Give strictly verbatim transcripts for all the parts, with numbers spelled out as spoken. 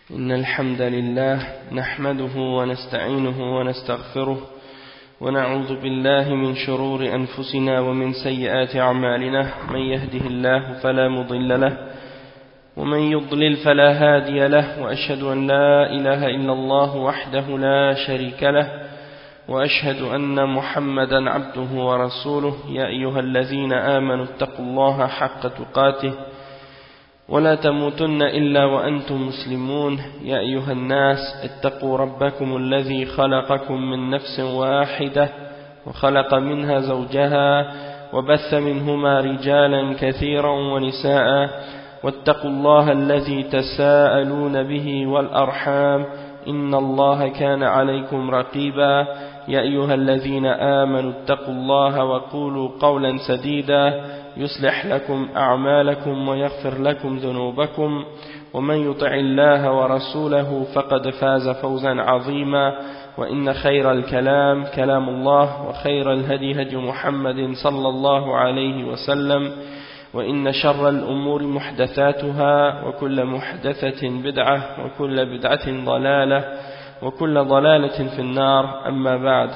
إن الحمد لله نحمده ونستعينه ونستغفره ونعوذ بالله من شرور أنفسنا ومن سيئات أعمالنا من يهده الله فلا مضل له ومن يضلل فلا هادي له وأشهد أن لا إله إلا الله وحده لا شريك له وأشهد أن محمدا عبده ورسوله يا أيها الذين آمنوا اتقوا الله حق تقاته ولا تموتن إلا وأنتم مسلمون يا أيها الناس اتقوا ربكم الذي خلقكم من نفس واحدة وخلق منها زوجها وبث منهما رجالا كثيرا ونساء واتقوا الله الذي تساءلون به والأرحام إن الله كان عليكم رقيبا يا أيها الذين آمنوا اتقوا الله وقولوا قولا سديدا يصلح لكم أعمالكم ويغفر لكم ذنوبكم ومن يطع الله ورسوله فقد فاز فوزا عظيما وإن خير الكلام كلام الله وخير الهدي هدي محمد صلى الله عليه وسلم وإن شر الأمور محدثاتها وكل محدثة بدعة وكل بدعة ضلالة وكل ضلالة في النار أما بعد.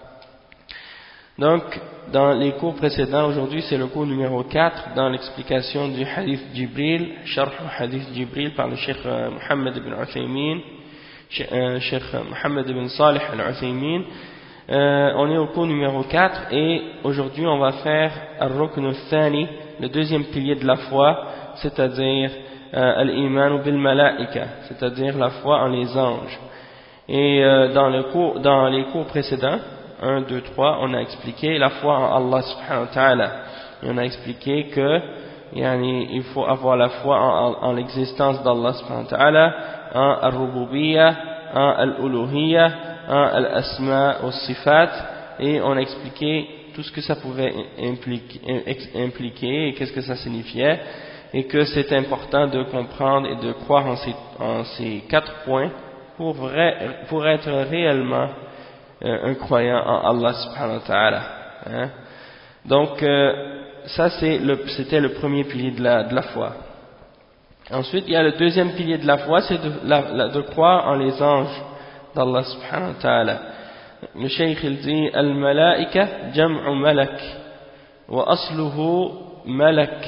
Donc, dans les cours précédents, aujourd'hui c'est le cours numéro quatre dans l'explication du hadith Jibril, Sharh al-Hadith Jibril par le Cheikh Mohammed ibn Uthaymin, Cheikh Mohammed ibn Salih al-Uthaymin. Euh, on est au cours numéro quatre et aujourd'hui on va faire al-Rukn al-Thani, le deuxième pilier de la foi, c'est-à-dire euh, al-Iman bil-Malaika, c'est-à-dire la foi en les anges. Et euh, dans, le cours, dans les cours précédents, un, deux, trois, on a expliqué la foi en Allah subhanahu wa ta'ala. Et on a expliqué que yani, il faut avoir la foi en, en, en l'existence d'Allah subhanahu wa ta'ala, en al-Rububiyya, en al-Uluhiyya, en al-Asma al-Sifat, et on a expliqué tout ce que ça pouvait impliquer, impliquer et qu'est-ce que ça signifiait, et que c'est important de comprendre et de croire en ces, en ces quatre points pour, vrai, pour être réellement euh, un croyant en Allah subhanahu wa ta'ala. Hein? Donc, euh, ça c'est le, c'était le premier pilier de la, de la foi. Ensuite, il y a le deuxième pilier de la foi, c'est de, la, la, de croire en les anges d'Allah subhanahu wa ta'ala. Le cheikh il dit al-malaika jam'u malak wa asluhu malak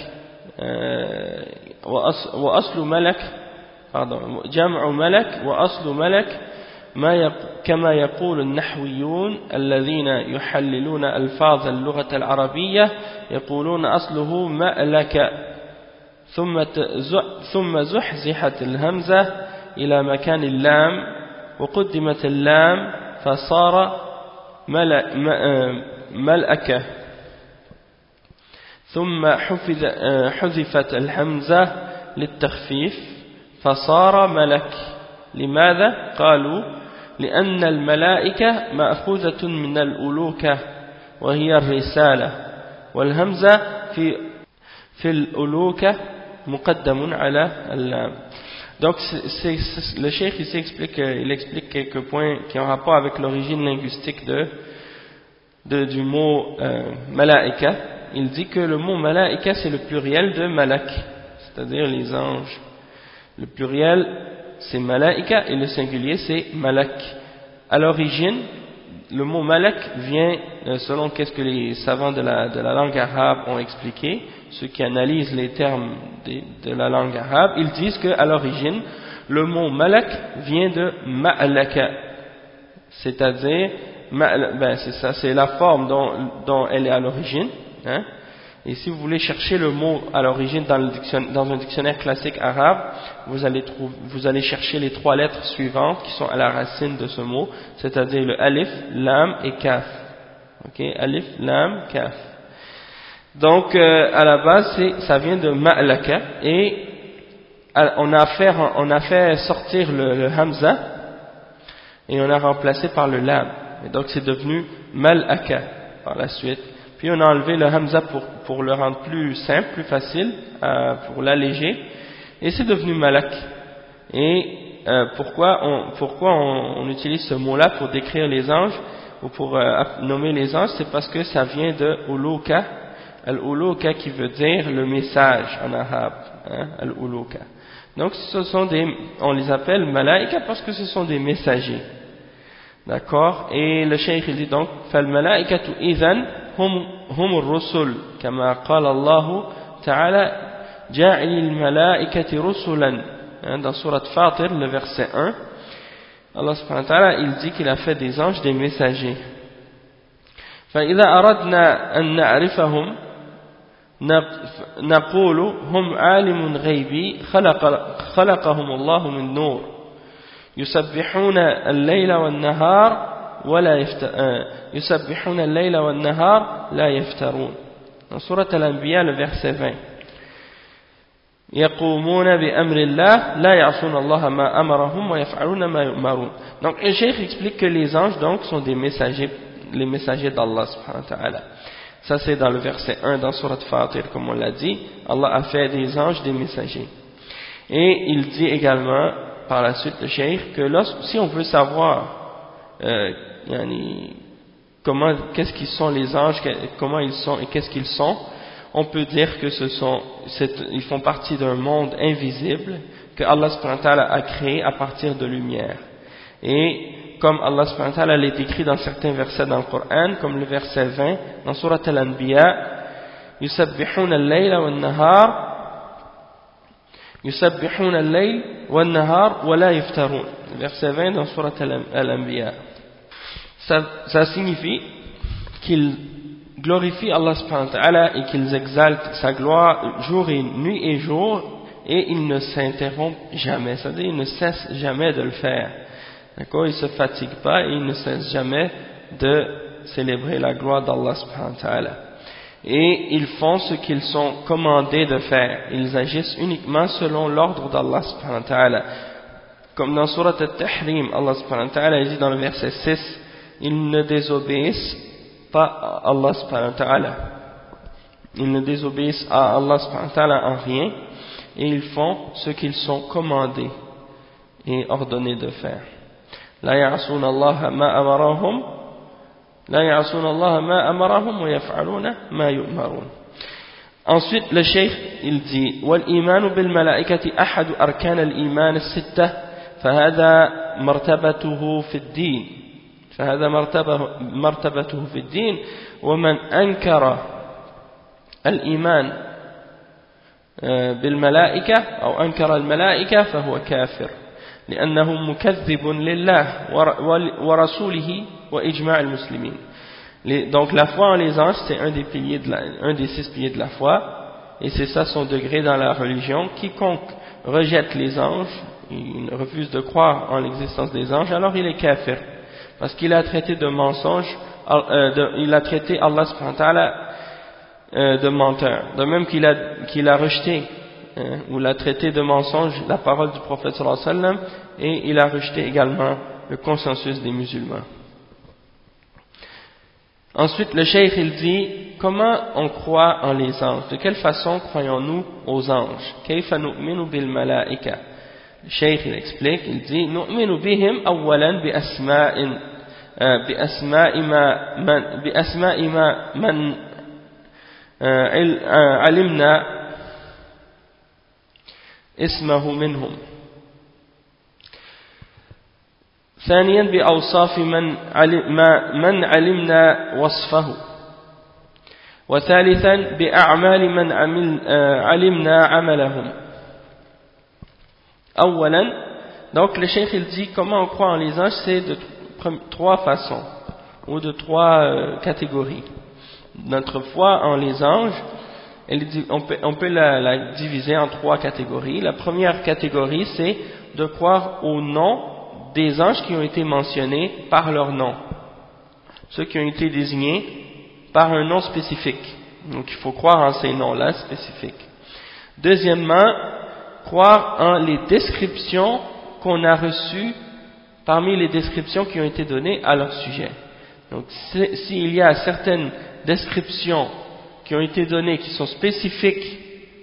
wa aslu malak pardon jam'u malak wa aslu malak ما كما يقول النحويون الذين يحللون ألفاظ اللغة العربية يقولون أصله مألك ثم ثم زحزحت الهمزة إلى مكان اللام وقدمت اللام فصار ملأكة ثم حذفت الهمزة للتخفيف فصار ملك. لماذا؟ قالوا لأن الملائكة مأخوذة من الألوكة وهي الرسالة والهمزة في في الألوكة مقدم على اللام. Donc c'est, c'est, le cheikh ici explique, il explique quelques points qui ont rapport avec l'origine linguistique de, de, du mot euh, malaika. Il dit que le mot malaika c'est le pluriel de malak, c'est-à-dire les anges. Le pluriel c'est malaika et le singulier c'est malak. À l'origine, le mot malak vient, selon qu'est-ce que les savants de la, de la langue arabe ont expliqué, ceux qui analysent les termes de, de la langue arabe, ils disent qu'à l'origine, le mot malak vient de ma'alaka, c'est-à-dire, ben c'est ça, c'est la forme dont, dont elle est à l'origine, hein. Et si vous voulez chercher le mot à l'origine dans, dans un dictionnaire classique arabe, vous allez, trouver, vous allez chercher les trois lettres suivantes qui sont à la racine de ce mot, c'est-à-dire le alif, lam et kaf. Ok, alif, lam, kaf. Donc, euh, à la base, c'est, ça vient de ma'laka et on a fait, on a fait sortir le, le hamza et on a remplacé par le lam. Et donc, c'est devenu mal'aka par la suite. Puis on a enlevé le hamza pour, pour le rendre plus simple, plus facile, euh, pour l'alléger, et c'est devenu malak. Et euh, pourquoi, on, pourquoi on, on utilise ce mot-là pour décrire les anges, ou pour euh, nommer les anges, c'est parce que ça vient de uluka, al-uluka qui veut dire le message en arabe, hein, al-uluka. Donc ce sont des, on les appelle malaïka parce que ce sont des messagers. D'accord? Et le cheikh il dit donc فالملائكة إذن هم هم الرسل كما قال الله تعالى جاعل الملائكة رسلا dans sourate Fatir le verset un Allah subhanahu wa ta'ala il dit qu'il a fait des anges des messagers. فإذا أردنا أن نعرفهم نقول هم عالم غيبي خلق خلقهم الله من نور يسبحون الليل والنهار ولا يفت... يسبحون الليل والنهار لا يفترون. Dans Surat Al-Anbiya le verset vingt. يقومون بأمر الله لا يعصون الله ما أمرهم ويفعلون ما يؤمرون. Donc le cheikh explique que les anges donc sont des messagers, les messagers d'Allah subhanahu wa ta'ala. Ça c'est dans le verset un dans Surat Fatir comme on l'a dit. Allah a fait des anges des messagers. Et il dit également par la suite le cheikh que lorsque, si on veut savoir euh, yani, comment, qu'est-ce qu'ils sont les anges, comment ils sont et qu'est-ce qu'ils sont, on peut dire que ce sont, ils font partie d'un monde invisible que Allah subhanahu wa ta'ala a créé à partir de lumière. Et comme Allah subhanahu wa ta'ala l'a décrit dans certains versets dans le Coran, comme le verset vingt dans Surat Al-Anbiya, yusabbihuna al-layla wan-nahar yusabbihuna al-layl wan-nahar wa la yaftarun. Verset vingt dans Surat Al-Anbiya. Ça, ça signifie qu'ils glorifient Allah subhanahu wa ta'ala et qu'ils exaltent sa gloire jour et nuit et jour et ils ne s'interrompent jamais, c'est-à-dire ils ne cessent jamais de le faire. D'accord, ils ne se fatiguent pas et ils ne cessent jamais de célébrer la gloire d'Allah subhanahu wa ta'ala. Et ils font ce qu'ils sont commandés de faire. Ils agissent uniquement selon l'ordre d'Allah subhanahu wa ta'ala. Comme dans Surat Al-Tahrim, Allah subhanahu wa ta'ala dit dans le verset six, ils ne désobéissent pas à Allah subhanahu wa ta'ala. Ils ne désobéissent à Allah subhanahu wa ta'ala en rien et ils font ce qu'ils sont commandés et ordonnés de faire. لا يعصون الله ما أمرهم لا يعصون الله ما أمرهم ويفعلون ما يؤمرون. Ensuite le cheikh il dit والإيمان بالملائكة أحد أركان الإيمان الستة فهذا مرتبته في الدين فهذا مرتبه مرتبته في الدين ومن أنكر الإيمان بالملائكة أو أنكر الملائكة فهو كافر لأنه مكذب لله ورسوله وإجماع المسلمين. Donc la foi en les anges c'est un des piliers de la, un des six piliers de la foi et c'est ça son degré dans la religion. Quiconque rejette les anges, il refuse de croire en l'existence des anges, alors il est kafir parce qu'il a traité de mensonge, euh, de, il a traité Allah subhanahu wa ta'ala euh, de menteur, de même qu'il a, qu'il a rejeté Hein, ou l'a traité de mensonge la parole du prophète sallallahu alayhi wa sallam et il a rejeté également le consensus des musulmans. Ensuite le cheikh il dit comment on croit en les anges, de quelle façon croyons-nous aux anges. Kayfa nu'minu bil malaika. Le cheikh il explique, il dit nu'minu bihim awwalan bi asma'in bi asma'i ma man bi asma'i ma man alimna اسمه منهم ثانيا بأوصاف من من علمنا وصفه وثالثا بأعمال من عمل علمنا عملهم. أولا donc le cheikh il dit comment on croit en les anges, c'est de trois façons ou de trois euh, catégories. Notre foi en les anges, on peut, on peut la, la diviser en trois catégories. La première catégorie, c'est de croire au nom des anges qui ont été mentionnés par leur nom, ceux qui ont été désignés par un nom spécifique. Donc il faut croire en ces noms-là spécifiques. Deuxièmement, croire en les descriptions qu'on a reçues parmi les descriptions qui ont été données à leur sujet. Donc s'il y a certaines descriptions qui ont été données, qui sont spécifiques,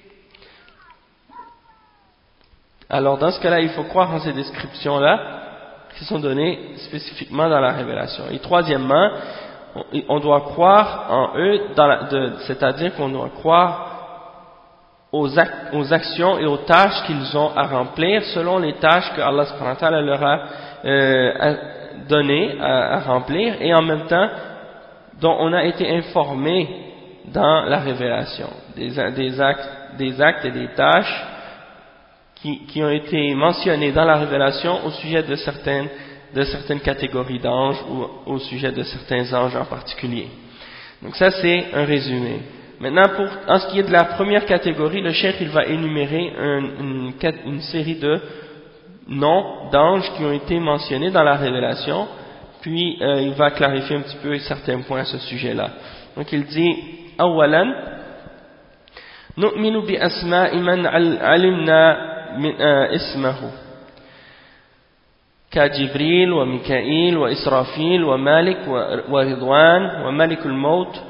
alors dans ce cas-là, il faut croire en ces descriptions-là, qui sont données spécifiquement dans la révélation. Et troisièmement, on doit croire en eux, c'est-à-dire qu'on doit croire aux, ac aux actions et aux tâches qu'ils ont à remplir selon les tâches que Allah subhanahu wa ta'ala leur a euh, données à, à remplir, et en même temps dont on a été informé dans la révélation, des, des, actes, des actes et des tâches qui, qui ont été mentionnés dans la révélation au sujet de certaines, de certaines catégories d'anges ou au sujet de certains anges en particulier. Donc ça c'est un résumé. Maintenant, pour, en ce qui est de la première catégorie, le cheikh il va énumérer un, une, une série de noms d'anges qui ont été mentionnés dans la révélation, puis euh, il va clarifier un petit peu certains points à ce sujet-là. Donc il dit أولا نؤمن بأسماء من علمنا من اسمه كجبريل وميكائيل وإسرافيل ومالك ورضوان وملك الموت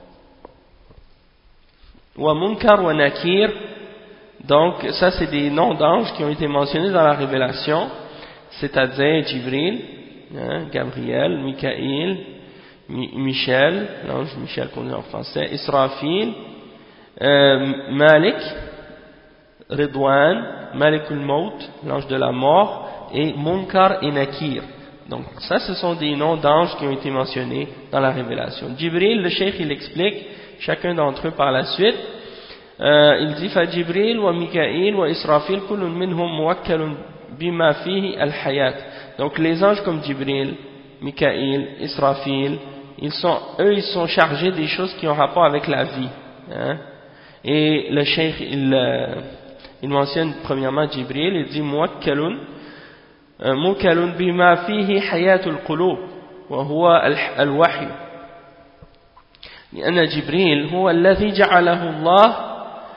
ومنكر ونكير. Donc ça c'est des noms d'anges qui ont été mentionnés dans la révélation, c'est-à-dire Jibril, hein, Gabriel, Michaël, Mi Michel, l'ange Michel qu'on dit en français, Israfil, euh, Malik, Ridwan, Malikul Maut, l'ange de la mort, et Munkar et Nakir. Donc ça ce sont des noms d'anges qui ont été mentionnés dans la révélation. Jibril, le cheikh il explique chacun d'entre eux par la suite. Euh, il dit فجبريل وميكائيل وإسرافيل كل منهم موكل بما فيه الحياة. Donc les anges comme Jibril, Mikaïl, Israfil, ils sont, eux ils sont chargés des choses qui ont rapport avec la vie, hein? Et le cheikh il, euh, il mentionne premièrement Jibril, il dit موكل موكل بما فيه حياة القلوب وهو الوحي لأن جبريل هو الذي جعله الله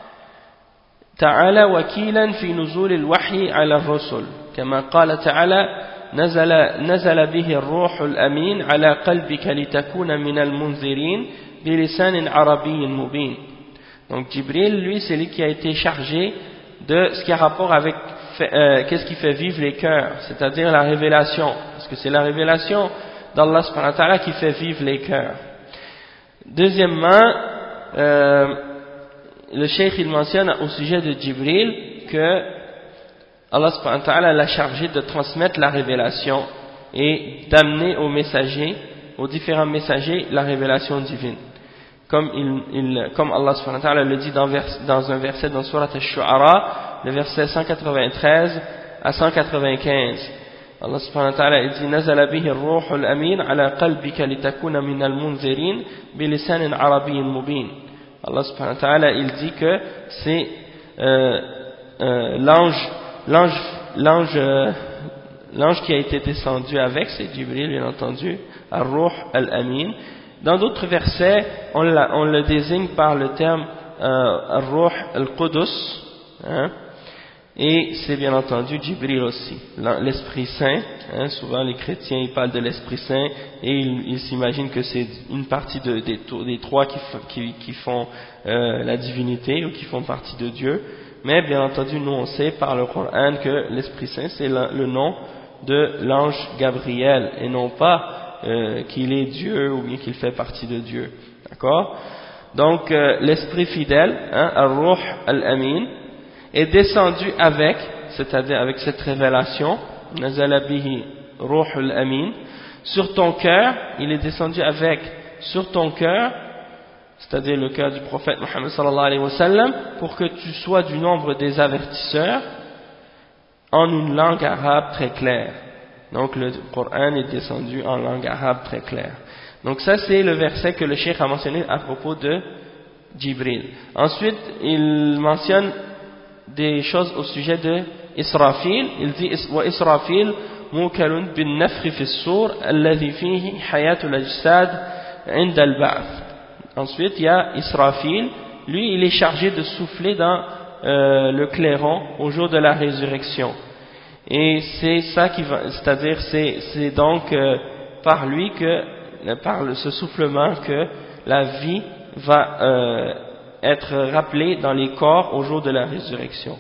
تعالى وكيلا في نزول الوحي على الرسل كما قال تعالى نزل, نزل به الروح الأمين على قلبك لتكون من المنذرين بلسان عربي مبين. Donc Jibril, lui, c'est lui qui a été chargé de ce qui a rapport avec euh, qu'est-ce qui fait vivre les cœurs, c'est-à-dire la révélation, parce que c'est la révélation d'Allah subhanahu wa ta'ala qui fait vivre les cœurs. Deuxièmement, euh, le cheikh il mentionne au sujet de Jibril que Allah subhanahu wa ta'ala l'a chargé de transmettre la révélation et d'amener aux messagers, aux différents messagers, la révélation divine. Comme, il, il, comme Allah subhanahu wa ta'ala le dit dans, vers, dans un verset dans Surat Al-Shu'ara, le verset cent quatre-vingt-treize à cent quatre-vingt-quinze. Allah subhanahu wa ta'ala dit نزل به الروح الأمين على قلبك لتكون من المنذرين بلسان عربي مبين. Allah subhanahu wa ta'ala il dit que c'est euh, euh, l'ange l'ange l'ange euh, l'ange qui a été descendu avec, c'est Jibril bien entendu, Ar-Ruh Al-Amin. Dans d'autres versets on, la, on le désigne par le terme euh, Ar-Ruh Al-Qudus, hein, et c'est bien entendu Jibril aussi, l'Esprit Saint, hein, souvent les chrétiens ils parlent de l'Esprit Saint et ils, ils s'imaginent que c'est une partie de, des, des trois qui, qui, qui font euh, la divinité ou qui font partie de Dieu, mais bien entendu nous on sait par le Coran que l'Esprit Saint c'est le, le nom de l'ange Gabriel et non pas euh, qu'il est Dieu ou bien qu'il fait partie de Dieu, d'accord? Donc euh, l'Esprit fidèle, hein, Ar-Ruh Al-Amin, est descendu avec, c'est-à-dire avec cette révélation, Nazala bihi Ruhul Amin, sur ton cœur, il est descendu avec, sur ton cœur, c'est-à-dire le cœur du prophète Muhammad sallallahu alayhi wa sallam, pour que tu sois du nombre des avertisseurs, en une langue arabe très claire. Donc le Coran est descendu en langue arabe très claire. Donc ça c'est le verset que le cheikh a mentionné à propos de Jibril. Ensuite, il mentionne des choses au sujet de Israfil. Il dit wa Israfil موكل بالنفخ في الصور الذي فيه حياة الأجساد عند البعث. Ensuite, il y a Israfil. Lui, il est chargé de souffler dans euh, le clairon au jour de la résurrection. Et c'est ça qui va, c'est-à-dire c'est, c'est donc euh, par lui que, par ce soufflement que la vie va euh, être rappelé dans les corps au jour de la résurrection.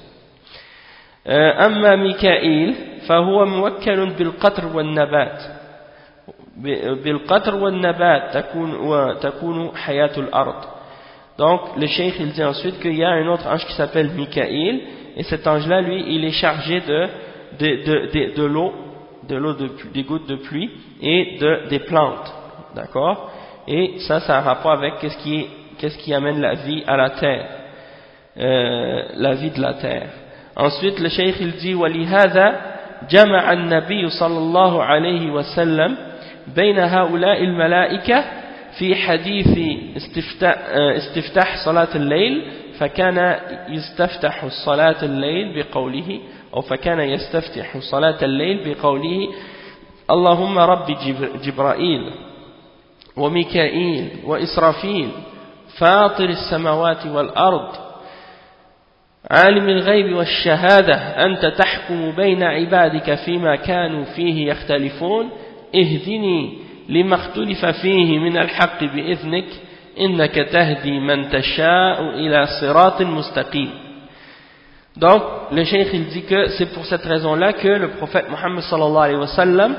أما ميكائيل فهو موكل بالقطر والنبات بالقطر والنبات تكون وتكون حياة الأرض. Donc le cheikh il dit ensuite qu'il y a un autre ange qui s'appelle Mikaïl, et cet ange-là, lui, il est chargé de, de, de, de, de l'eau, de l'eau de, des gouttes de pluie et de, des plantes, d'accord? Et ça, ça a un rapport avec qu'est-ce qui, qu'est-ce qui amène la vie à la terre, euh, la vie de la terre. Ensuite, le cheikh il dit وَلِهَذَا جَمَعَ النَّبِيُّ صلى الله عليه وسلم بين هؤلاء الملائكة في حديث استفتاح صلاة الليل فكان يستفتح صلاة الليل بقوله أو فكان يستفتح صلاة الليل بقوله اللهم رب جبرائيل وميكائيل وإسرافيل فاطر السماوات والأرض عالم الغيب والشهادة أنت تحكم بين عبادك فيما كانوا فيه يختلفون اهدني لما اختلف فيه من الحق بإذنك إنك تهدي من تشاء إلى صراط مستقيم. Donc le cheikh il dit que c'est pour cette raison-là que le prophète Mohammed sallallahu alayhi wa sallam,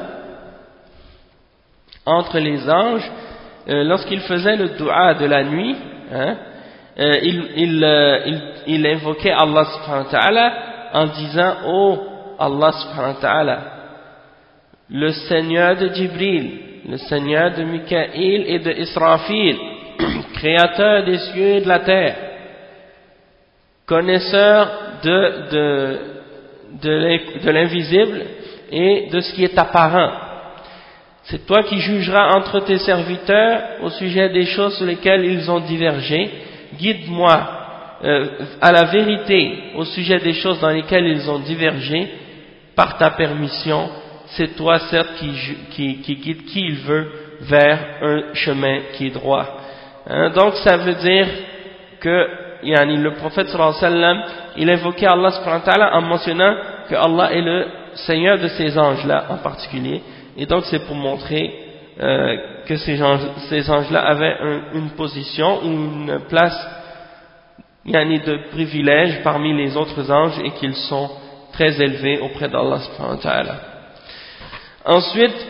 entre les anges, euh, lorsqu'il faisait le dua de la nuit, hein, euh, il, il, euh, il, il invoquait Allah subhanahu wa ta'ala en disant oh Allah subhanahu wa ta'ala, le Seigneur de Jibril, le Seigneur de Mikaïl et de Israfil, créateur des cieux et de la terre, connaisseur de, de, de l'invisible et de ce qui est apparent. C'est toi qui jugeras entre tes serviteurs au sujet des choses sur lesquelles ils ont divergé. Guide-moi euh, à la vérité au sujet des choses dans lesquelles ils ont divergé par ta permission. C'est toi certes qui, qui, qui guide qui il veut vers un chemin qui est droit. Hein, donc ça veut dire que yani, le prophète sallallahu alayhi wa sallam, il invoquait Allah subhanahu wa ta'ala en mentionnant que Allah est le Seigneur de ces anges-là en particulier. Et donc c'est pour montrer euh, que ces, anges, ces anges-là avaient un, une position ou une place yani, de privilège parmi les autres anges et qu'ils sont très élevés auprès d'Allah subhanahu wa ta'ala. Ensuite,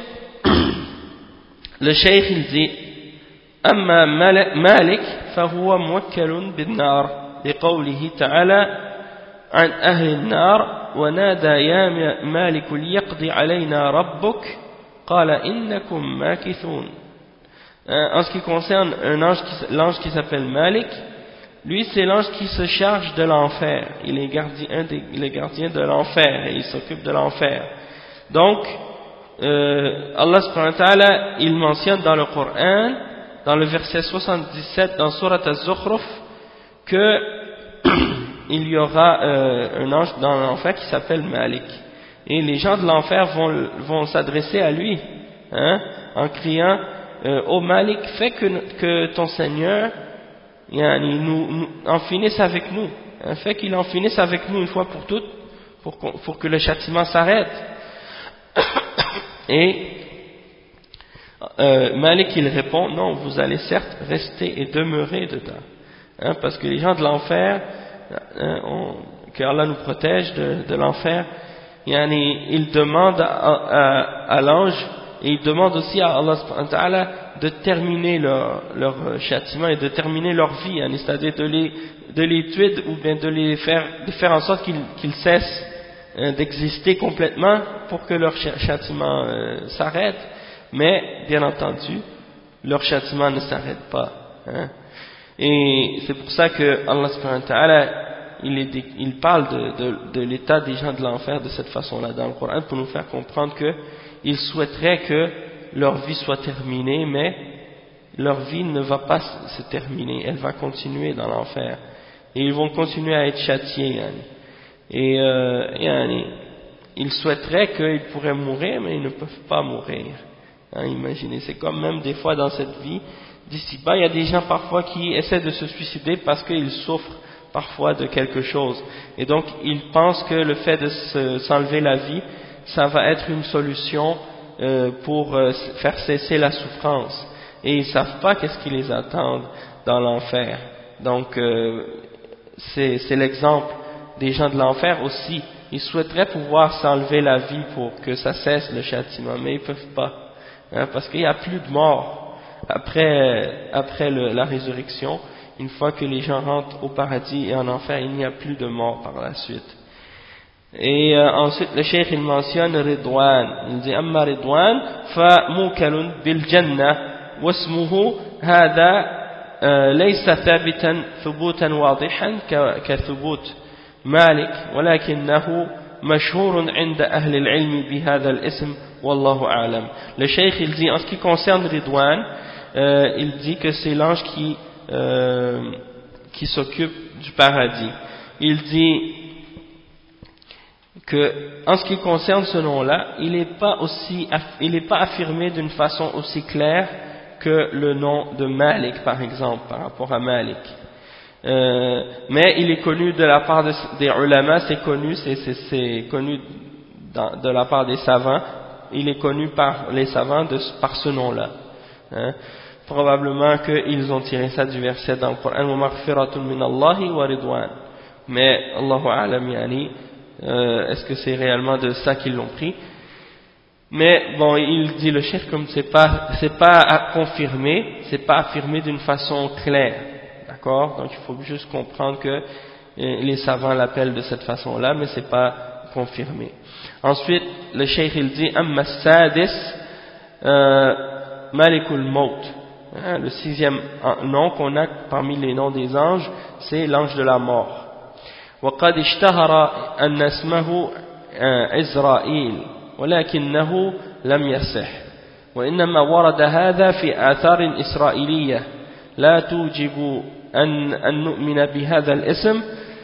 le cheikh il dit أما مالك فهو موكل بالنار لقوله تعالى عن أهل النار ونادى يا مالك ليقضي علينا ربك قال إنكم ماكثون. En ce qui concerne un ange qui, l'ange qui s'appelle Malik, lui c'est l'ange qui se charge de l'enfer, il est gardien, un des, il est gardien de l'enfer et il s'occupe de l'enfer. Donc euh, Allah subhanahu wa ta'ala il mentionne dans le Coran, dans le verset soixante-dix-sept dans Surat Az-Zukhruf, que il y aura euh, un ange dans l'enfer qui s'appelle Malik. Et les gens de l'enfer vont, vont s'adresser à lui, hein, en criant euh, « Ô Malik, fais que, que ton Seigneur yani, nous, nous, en finisse avec nous, hein, fais qu'il en finisse avec nous une fois pour toutes, pour, pour que le châtiment s'arrête. » Et Euh, Malik il répond non, vous allez certes rester et demeurer dedans, hein, parce que les gens de l'enfer, hein, on, que Allah nous protège de, de l'enfer, yani, ils demandent à, à, à l'ange et ils demandent aussi à Allah subhanahu wa ta'ala de terminer leur, leur châtiment et de terminer leur vie, hein, c'est-à-dire de les, de les tuer ou bien de les faire, de faire en sorte qu'ils, qu'ils cessent hein, d'exister complètement pour que leur châtiment euh, s'arrête. Mais, bien entendu, leur châtiment ne s'arrête pas. Hein. Et c'est pour ça que Allah subhanahu wa ta'ala, il, est, il parle de, de, de l'état des gens de l'enfer de cette façon-là dans le Coran pour nous faire comprendre qu'ils souhaiteraient que leur vie soit terminée, mais leur vie ne va pas se terminer, elle va continuer dans l'enfer. Et ils vont continuer à être châtiés. Yani. Et euh, yani, ils souhaiteraient qu'ils pourraient mourir, mais ils ne peuvent pas mourir. Hein, imaginez, c'est comme même des fois dans cette vie d'ici-bas, il y a des gens parfois qui essaient de se suicider parce qu'ils souffrent parfois de quelque chose. Et donc, ils pensent que le fait de se, s'enlever la vie, ça va être une solution euh, pour euh, faire cesser la souffrance. Et ils ne savent pas qu'est-ce qui les attend dans l'enfer. Donc, euh, c'est, c'est l'exemple des gens de l'enfer aussi. Ils souhaiteraient pouvoir s'enlever la vie pour que ça cesse le châtiment, mais ils ne peuvent pas. Hein, parce qu'il n'y a plus de mort après, après le, la résurrection, une fois que les gens rentrent au paradis et en enfer, il n'y a plus de mort par la suite. Et euh, ensuite le cheikh il mentionne Ridwan, il dit amma Ridwan fa mukalun bil jannah wasmuhu hada ليس ثابتا ثبوتا واضحا كثبوت مالك ولكنه مشهور عند أهل العلم بهذا الاسم والله أعلم. Le cheikh il dit en ce qui concerne Ridwan, euh, il dit que c'est l'ange qui euh, qui s'occupe du paradis. Il dit que en ce qui concerne ce nom-là, il n'est pas aussi il n'est pas affirmé d'une façon aussi claire que le nom de Malik par exemple par rapport à Malik. Euh, mais il est connu de la part de, des ulama, c'est connu, c'est, c'est, c'est connu dans, de la part des savants, il est connu par les savants de, par ce nom-là. Hein. Probablement qu'ils ont tiré ça du verset dans le Coran, wa maghfiratun min Allahi wa ridwan. Mais Allahu a'lam yani, euh, est-ce que c'est réellement de ça qu'ils l'ont pris? Mais bon, il dit le cheikh comme c'est pas, c'est pas à confirmer, c'est pas affirmé d'une façon claire. D'accord? Donc il faut juste comprendre que les savants l'appellent de cette façon-là, mais c'est pas confirmé. Ensuite, le cheikh il dit Amma Sadis Malikul Maut. Le sixième nom qu'on a parmi les noms des anges, c'est l'ange de la mort. وقد اشتهر أن اسمه إزرائيل ولكنه لم يصح وإنما ورد هذا في آثار إسرائيلية لا توجب أن, أن نؤمن بهذا الاسم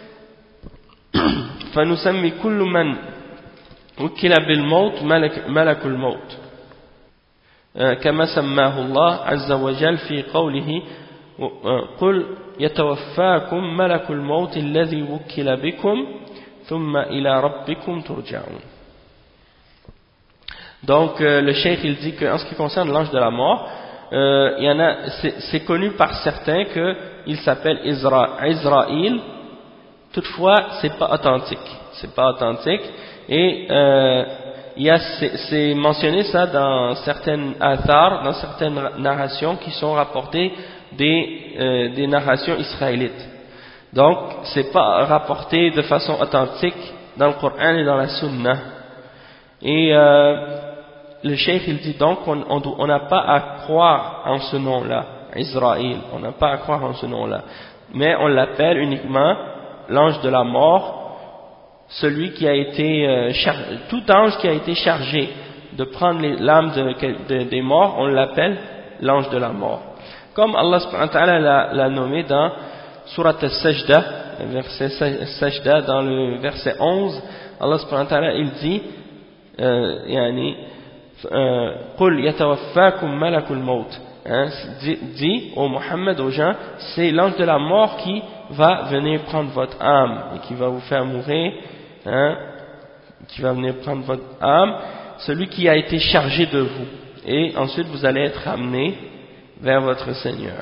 فنسمي كل من وكل بالموت ملك, ملك الموت كما سماه الله عز وجل في قوله قل يتوفاكم ملك الموت الذي وكل بكم ثم إلى ربكم ترجعون. Donc euh, le cheikh il dit qu'en ce qui concerne l'ange de la mort, euh, il y en a, c'est, c'est connu par certains qu'il s'appelle Isra, Israël. Toutefois, c'est pas authentique, c'est pas authentique. Et euh, il y a, c'est, c'est mentionné ça dans certaines athars, dans certaines narrations qui sont rapportées des, euh, des narrations israélites. Donc, c'est pas rapporté de façon authentique dans le Coran et dans la Sunna. Et euh, le cheikh il dit donc on n'a pas à croire en ce nom-là, Israël, on n'a pas à croire en ce nom-là, mais on l'appelle uniquement l'ange de la mort, celui qui a été euh, chargé, tout ange qui a été chargé de prendre l'âme de, de, des morts, on l'appelle l'ange de la mort. Comme Allah subhanahu wa ta'ala l'a, l'a nommé dans Surat al-Sajda, verset Sajda, dans le verset onze, Allah subhanahu wa ta'ala il dit euh, yani, قل يتوفاكم ملك الموت, dit au Mohammed, aux gens, c'est l'ange de la mort qui va venir prendre votre âme et qui va vous faire mourir, hein, qui va venir prendre votre âme, celui qui a été chargé de vous, et ensuite vous allez être amené vers votre Seigneur,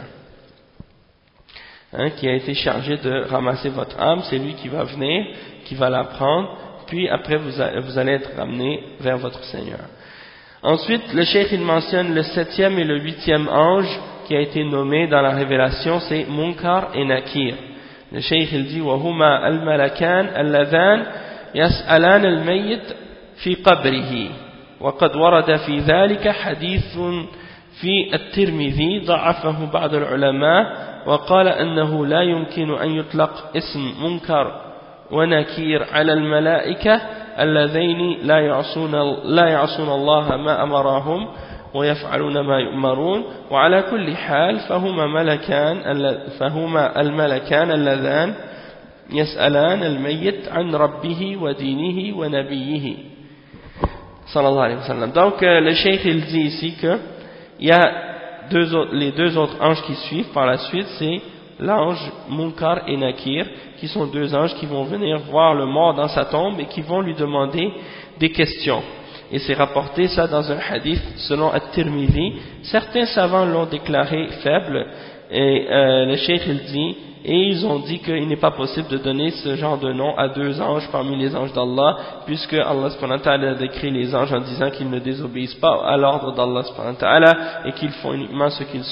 hein, qui a été chargé de ramasser votre âme, c'est lui qui va venir, qui va la prendre, puis après vous, a, vous allez être ramené vers votre Seigneur. Ensuite, le cheikh il mentionne le septième et le huitième ange qui a été nommé dans la révélation, c'est Munkar et Nakir. Le cheikh il dit وهما الملكان اللذان يسألان الميت في قبره وقد ورد في ذلك حديث في الترمذي ضعفه بعض العلماء وقال أنه لا يمكن أن يطلق اسم منكر ونكير على الملائكة اللذين لا يعصون لا يعصون الله ما أمرهم ويفعلون ما يؤمرون وعلى كل حال فهما ملكان فهما الملكان اللذان يسألان الميت عن ربه ودينه ونبيه صلى الله عليه وسلم. Donc euh, le cheikh il dit ici que il y a deux autres, les deux autres anges qui suivent par la suite, c'est l'ange Munkar et Nakir, qui sont deux anges qui vont venir voir le mort dans sa tombe et qui vont lui demander des questions. Et c'est rapporté ça dans un hadith selon At-Tirmidhi. Certains savants l'ont déclaré faible, et euh, le cheikh il dit, et ils ont dit qu'il n'est pas possible de donner ce genre de nom à deux anges parmi les anges d'Allah, puisque Allah subhanahu wa ta'ala a décrit les anges en disant qu'ils ne désobéissent pas à l'ordre d'Allah subhanahu wa ta'ala et qu'ils font uniquement ce qu'ils sont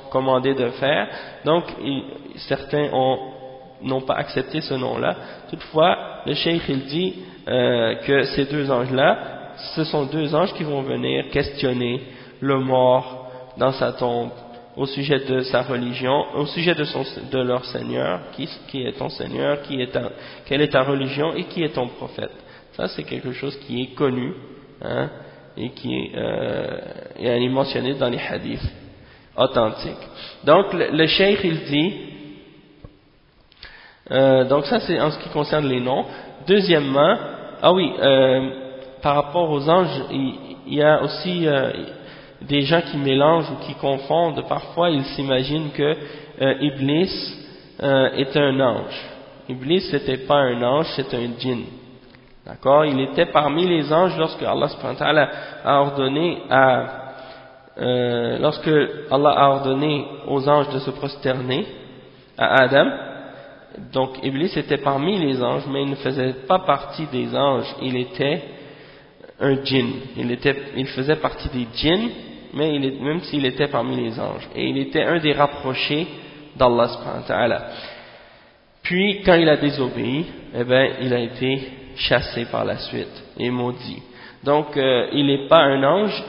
commandé de faire. Donc il, certains ont n'ont pas accepté ce nom-là. Toutefois, le cheikh il dit euh, que ces deux anges-là, ce sont deux anges qui vont venir questionner le mort dans sa tombe au sujet de sa religion, au sujet de, son, de leur Seigneur, qui, qui est ton Seigneur, qui est ta, quelle est ta religion et qui est ton prophète. Ça c'est quelque chose qui est connu, hein, et qui est, euh, est mentionné dans les hadiths authentiques. Donc le, le cheikh il dit, euh, donc ça c'est en ce qui concerne les noms. Deuxièmement, ah oui, euh, par rapport aux anges, il, il y a aussi euh, des gens qui mélangent ou qui confondent. Parfois ils s'imaginent que euh, Iblis euh, est un ange. Iblis n'était pas un ange, c'est un djinn. D'accord? Il était parmi les anges lorsque Allah subhanahu wa ta'ala a ordonné à euh, lorsque Allah a ordonné aux anges de se prosterner à Adam. Donc Iblis était parmi les anges, mais il ne faisait pas partie des anges, il était un djinn. Il, était, il faisait partie des djinns, mais il est, même s'il était parmi les anges. Et il était un des rapprochés d'Allah subhanahu wa ta'ala. Puis quand il a désobéi, eh ben, il a été chassé par la suite et maudit. Donc euh, il n'est pas un ange,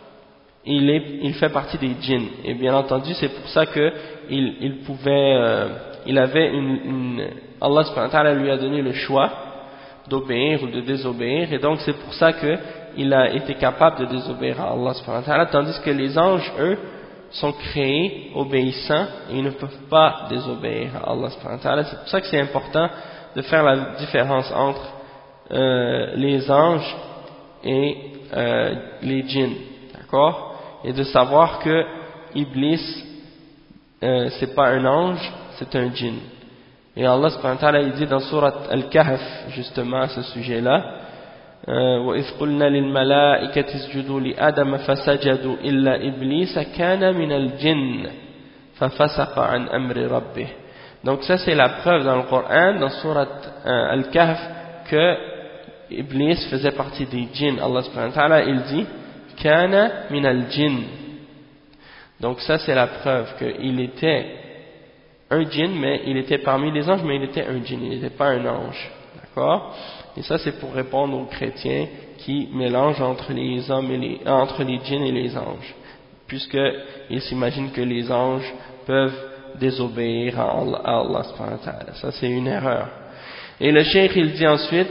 il, est, il fait partie des djinns. Et bien entendu, c'est pour ça que il, il pouvait... Euh, il avait une, une Allah subhanahu wa ta'ala lui a donné le choix d'obéir ou de désobéir, et donc c'est pour ça qu'il a été capable de désobéir à Allah subhanahu wa ta'ala, tandis que les anges, eux, sont créés obéissants et ils ne peuvent pas désobéir à Allah subhanahu wa ta'ala. C'est pour ça que c'est important de faire la différence entre euh, les anges et euh, les djinns, d'accord, et de savoir que Iblis euh, c'est pas un ange, c'est un djinn. Et Allah subhanahu wa ta'ala il dit dans surat Al-Kahf justement à ce sujet-là, وَإِذْ قُلْنَا لِلْمَلَائِكَةِ اسْجُدُوا لِآدَمَ فَسَجَدُوا إِلَّا إِبْلِيسَ كَانَ مِنَ الْجِنِّ فَفَسَقَ عَنْ أَمْرِ رَبِّهِ. Donc ça c'est la preuve dans le Coran, dans surat euh, Al-Kahf, que Iblis faisait partie des djinns. Allah subhanahu wa ta'ala il dit كَانَ مِنَ الْجِنِّ. Donc ça c'est la preuve qu'il était un djinn, mais il était parmi les anges, mais il était un djinn, il n'était pas un ange, d'accord? Et ça c'est pour répondre aux chrétiens qui mélangent entre les hommes et les, entre les djinns et les anges, puisqu'ils s'imaginent que les anges peuvent désobéir à Allah, à Allah subhanahu wa ta'ala. Ça c'est une erreur. Et le cheikh il dit ensuite,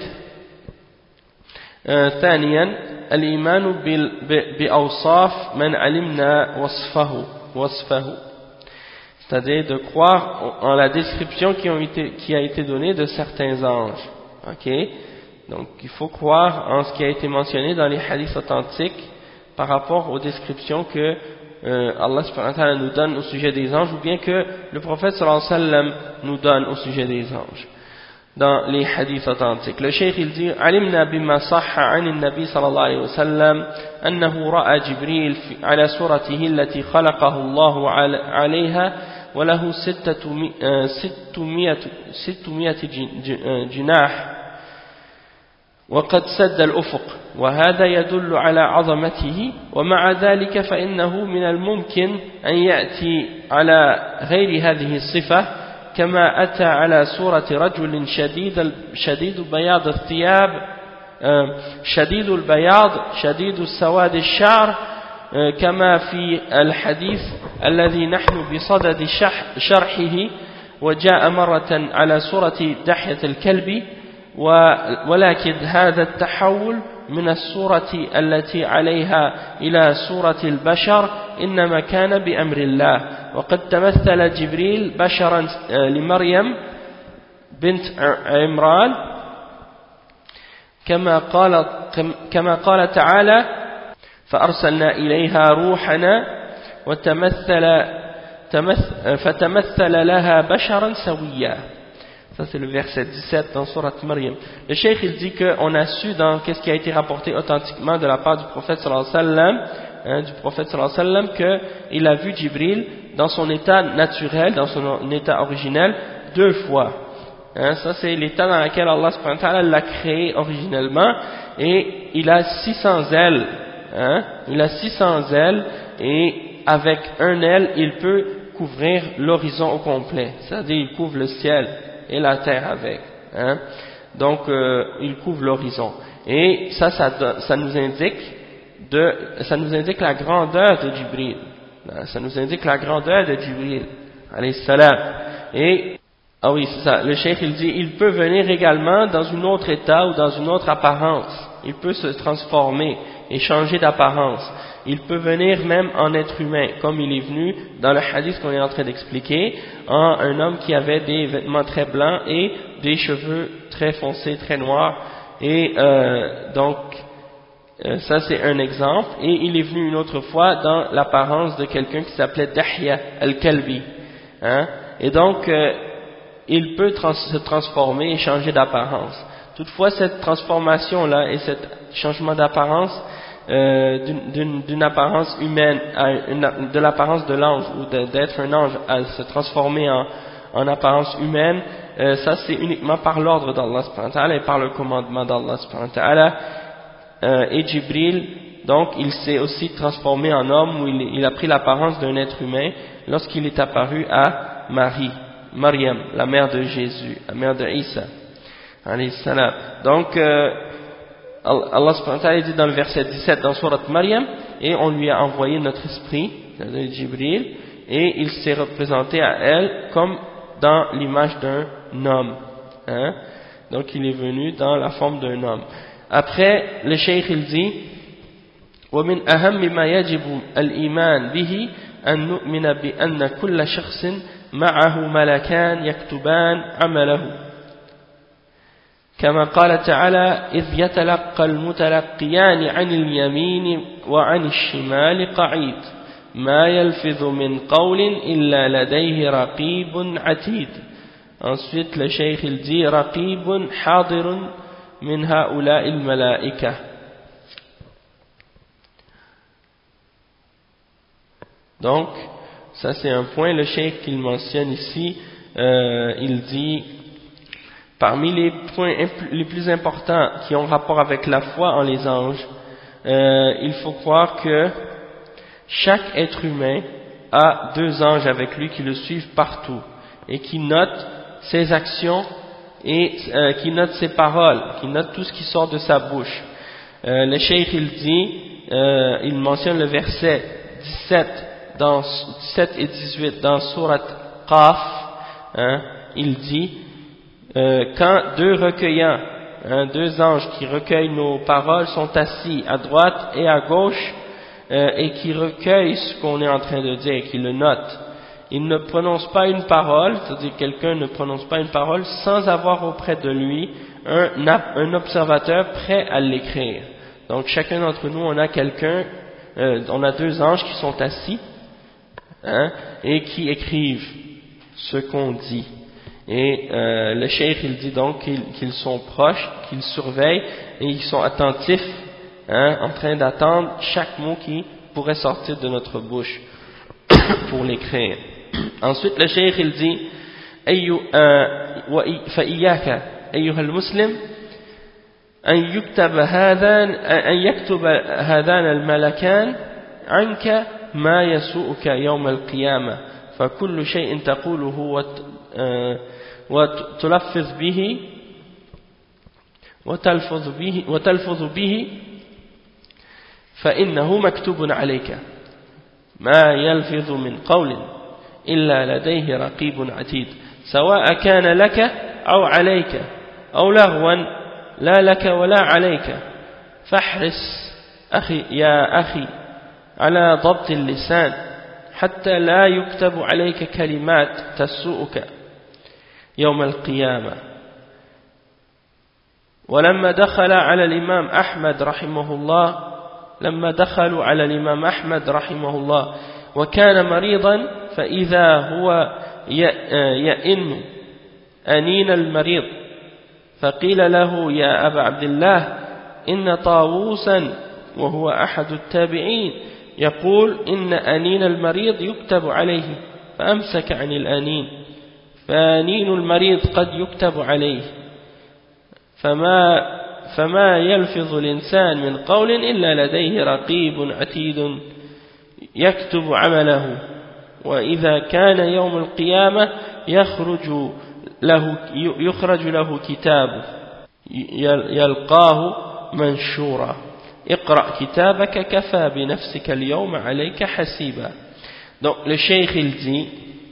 ثانيا الإيمان بأوصاف من علمنا وصفه وصفه, c'est-à-dire de croire en la description qui, ont été, qui a été donnée de certains anges. Ok, donc il faut croire en ce qui a été mentionné dans les hadiths authentiques par rapport aux descriptions que euh, Allah subhanahu wa ta'ala nous donne au sujet des anges, ou bien que le prophète sallallahu alayhi wa sallam nous donne au sujet des anges dans les hadiths authentiques. Le cheikh il dit علمنا بما صح عن النبي صلى الله عليه وسلم أنه رأى جبريل على صورته التي خلقه الله عليها وله ستمائة ستمائة جناح وقد سد الأفق، وهذا يدل على عظمته، ومع ذلك فإنه من الممكن أن يأتي على غير هذه الصفة كما أتى على صورة رجل شديد شديد بياض الثياب شديد البياض شديد السواد الشعر كما في الحديث الذي نحن بصدد شرحه، وجاء مرة على صورة دحية الكلب، ولكن هذا التحول من الصورة التي عليها إلى صورة البشر إنما كان بأمر الله، وقد تمثل جبريل بشرا لمريم بنت عمران كما قال كما قال تعالى فأرسلنا إليها روحنا وتمثل فتمثل لها بشرا سويا. Ça c'est le verset dix-sept dans Surat Maryam. Le cheikh il dit qu'on a su dans qu'est-ce qui a été rapporté authentiquement de la part du prophète sallallahu alayhi wa sallam, hein, du prophète sallallahu alayhi wa sallam, qu'il a vu Jibril dans son état naturel, dans son état originel, deux fois. Hein, ça c'est l'état dans lequel Allah subhanahu wa ta'ala l'a créé originellement, et il a six cents ailes, hein, il a six cents ailes, et avec un aile il peut couvrir l'horizon au complet, c'est-à-dire il couvre le ciel et la terre avec, hein. Donc euh, il couvre l'horizon, et ça, ça, ça nous indique de, ça nous indique la grandeur de Jibril, ça nous indique la grandeur de Jibril, alayhi salam. Et ah oui, c'est ça, le cheikh il dit, il peut venir également dans un autre état ou dans une autre apparence, il peut se transformer et changer d'apparence. Il peut venir même en être humain, comme il est venu dans le hadith qu'on est en train d'expliquer, en un homme qui avait des vêtements très blancs et des cheveux très foncés, très noirs. Et euh, donc, euh, ça c'est un exemple. Et il est venu une autre fois dans l'apparence de quelqu'un qui s'appelait Dahya al-Kalbi. Hein? Et donc, euh, il peut trans se transformer et changer d'apparence. Toutefois, cette transformation-là et ce changement d'apparence, Euh, d'une apparence humaine à une, de l'apparence de l'ange ou d'être un ange à se transformer en, en apparence humaine, euh, ça c'est uniquement par l'ordre d'Allah subhanahu wa ta'ala et par le commandement d'Allah subhanahu wa ta'ala. Euh, et Jibril, donc il s'est aussi transformé en homme, où il, il a pris l'apparence d'un être humain lorsqu'il est apparu à Marie, Maryam, la mère de Jésus, la mère de Isa alayhi salam. Donc euh, Allah subhanahu wa ta'ala dit dans le verset dix-sept dans sourate Maryam, et on lui a envoyé notre esprit, c'est-à-dire Jibril, et il s'est représenté à elle comme dans l'image d'un homme, hein? Donc il est venu dans la forme d'un homme. Après, le cheikh il dit ومن أهم ما يجب الإيمان به أن نؤمن بأن كل شخص معه ملكان يكتبان عمله كما قال تعالى إذ يتلقى المتلقيان عن اليمين وعن الشمال قعيد ما يلفظ من قول إلا لديه رقيب عتيد. Ensuite le cheikh il dit رقيب حاضر من هؤلاء الملائكة. Donc ça c'est un point, le cheikh qu'il mentionne ici, euh, il dit parmi les points les plus importants qui ont rapport avec la foi en les anges, euh, il faut croire que chaque être humain a deux anges avec lui qui le suivent partout et qui notent ses actions et euh, qui notent ses paroles, qui notent tout ce qui sort de sa bouche. Euh, le cheikh il dit, euh, il mentionne le verset dix-sept, dans, dix-sept et dix-huit dans sourate Qaf, hein, il dit Euh, quand deux recueillants, hein, deux anges qui recueillent nos paroles sont assis à droite et à gauche euh, et qui recueillent ce qu'on est en train de dire, qui le notent, ils ne prononcent pas une parole, c'est-à-dire quelqu'un ne prononce pas une parole sans avoir auprès de lui un, un observateur prêt à l'écrire. Donc chacun d'entre nous, on a quelqu'un, euh, on a deux anges qui sont assis, hein, et qui écrivent ce qu'on dit. Et euh, le cheikh il dit donc qu'ils, qu'ils sont proches, qu'ils surveillent et ils sont attentifs, hein, en train d'attendre chaque mot qui pourrait sortir de notre bouche pour l'écrire. Ensuite le cheikh il dit فإياك أيها المسلم أن يكتب هذان أن يكتب هذان الملكان عنك ما يسوءك يوم القيامة فكل شيء تقوله وت وتلفظ به وتلفظ به وتلفظ به فإنه مكتوب عليك ما يلفظ من قول إلا لديه رقيب عتيد سواء كان لك أو عليك أو لغوا لا لك ولا عليك فاحرص أخي يا أخي على ضبط اللسان حتى لا يكتب عليك كلمات تسوءك يوم القيامة. ولما دخل على الإمام أحمد رحمه الله لما دخلوا على الإمام أحمد رحمه الله وكان مريضا فإذا هو يئن أنين المريض فقيل له يا أبا عبد الله إن طاووسا وهو أحد التابعين يقول إن أنين المريض يكتب عليه فأمسك عن الأنين فأنين المريض قد يكتب عليه فما فما يلفظ الإنسان من قول إلا لديه رقيب عتيد يكتب عمله وإذا كان يوم القيامة يخرج له يخرج له كتابه يلقاه منشورا اقرأ كتابك كفى بنفسك اليوم عليك حسيبا. Donc le cheikh il dit: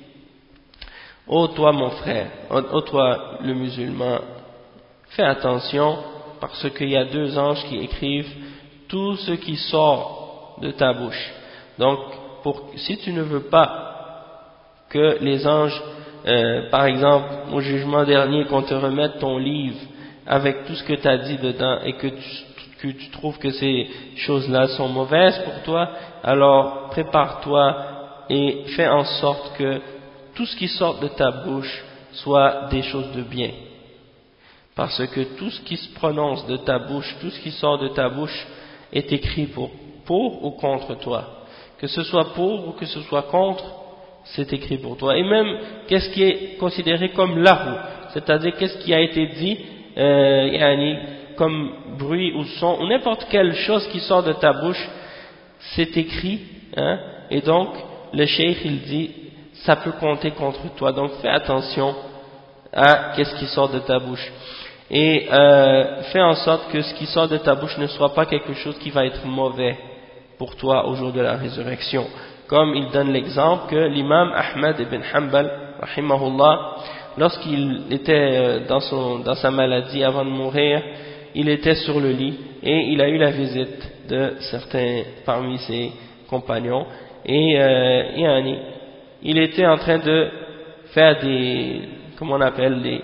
ô toi mon frère, ô toi le musulman, fais attention parce qu'il y a deux anges qui écrivent tout ce qui sort de ta bouche. Donc pour, si tu ne veux pas que les anges, euh, par exemple au jugement dernier, qu'on te remette ton livre avec tout ce que tu as dit dedans et que tu, que tu trouves que ces choses-là sont mauvaises pour toi, alors prépare-toi et fais en sorte que tout ce qui sort de ta bouche soit des choses de bien. Parce que tout ce qui se prononce de ta bouche, tout ce qui sort de ta bouche est écrit pour, pour ou contre toi. Que ce soit pour ou que ce soit contre, c'est écrit pour toi. Et même, qu'est-ce qui est considéré comme lahu, c'est-à-dire qu'est-ce qui a été dit, euh, yani, comme bruit ou son, ou n'importe quelle chose qui sort de ta bouche, c'est écrit, hein, et donc, le cheikh il dit, ça peut compter contre toi, donc fais attention à qu'est-ce qui sort de ta bouche. Et euh, fais en sorte que ce qui sort de ta bouche ne soit pas quelque chose qui va être mauvais pour toi au jour de la résurrection. Comme il donne l'exemple que l'imam Ahmad ibn Hanbal, rahimahullah, lorsqu'il était dans, son, dans sa maladie avant de mourir, il était sur le lit et il a eu la visite de certains parmi ses compagnons et euh, yani, il était en train de faire des, comment on appelle, des,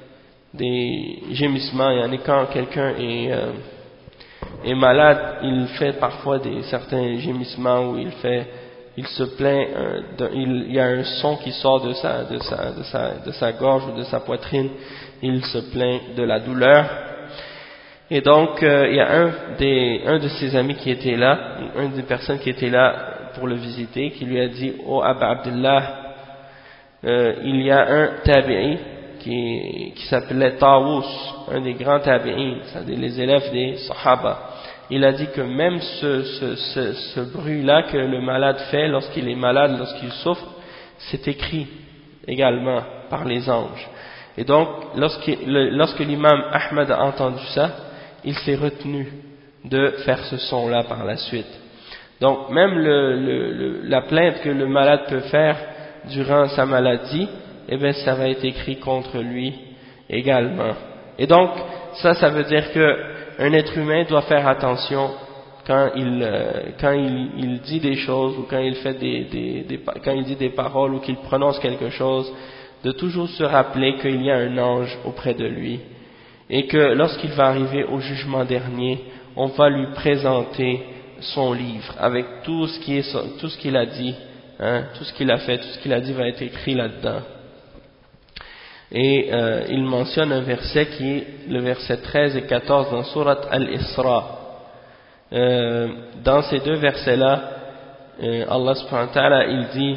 des gémissements. Yani, quand quelqu'un est, euh, est malade, il fait parfois des, certains gémissements où il fait, il se plaint, euh, de, il, il y a un son qui sort de sa, de, sa, de, sa, de sa gorge ou de sa poitrine, il se plaint de la douleur. Et donc, euh, il y a un, des, un de ses amis qui était là, une des personnes qui était là pour le visiter, qui lui a dit: oh Aba Abdullah, euh, il y a un tabi'i qui, qui s'appelait Tawus, un des grands tabi'ins, c'est-à-dire les élèves des Sahaba. Il a dit que même ce, ce, ce, ce bruit-là que le malade fait lorsqu'il est malade, lorsqu'il souffre, c'est écrit également par les anges. Et donc, lorsque, le, lorsque l'imam Ahmad a entendu ça, il s'est retenu de faire ce son-là par la suite. Donc, même le, le, le, la plainte que le malade peut faire durant sa maladie, eh bien, ça va être écrit contre lui également. Et donc, ça, ça veut dire qu'un être humain doit faire attention quand il, euh, quand il, il dit des choses ou quand il fait des, des, des, quand il dit des paroles ou qu'il prononce quelque chose, de toujours se rappeler qu'il y a un ange auprès de lui et que lorsqu'il va arriver au jugement dernier, on va lui présenter son livre avec tout ce qui est, tout ce qu'il a dit, hein, tout ce qu'il a fait, tout ce qu'il a dit va être écrit là-dedans. Et euh, il mentionne un verset qui est le verset treize et quatorze dans Surat Al-Isra. Euh, dans ces deux versets-là, euh, Allah subhanahu wa ta'ala, il dit: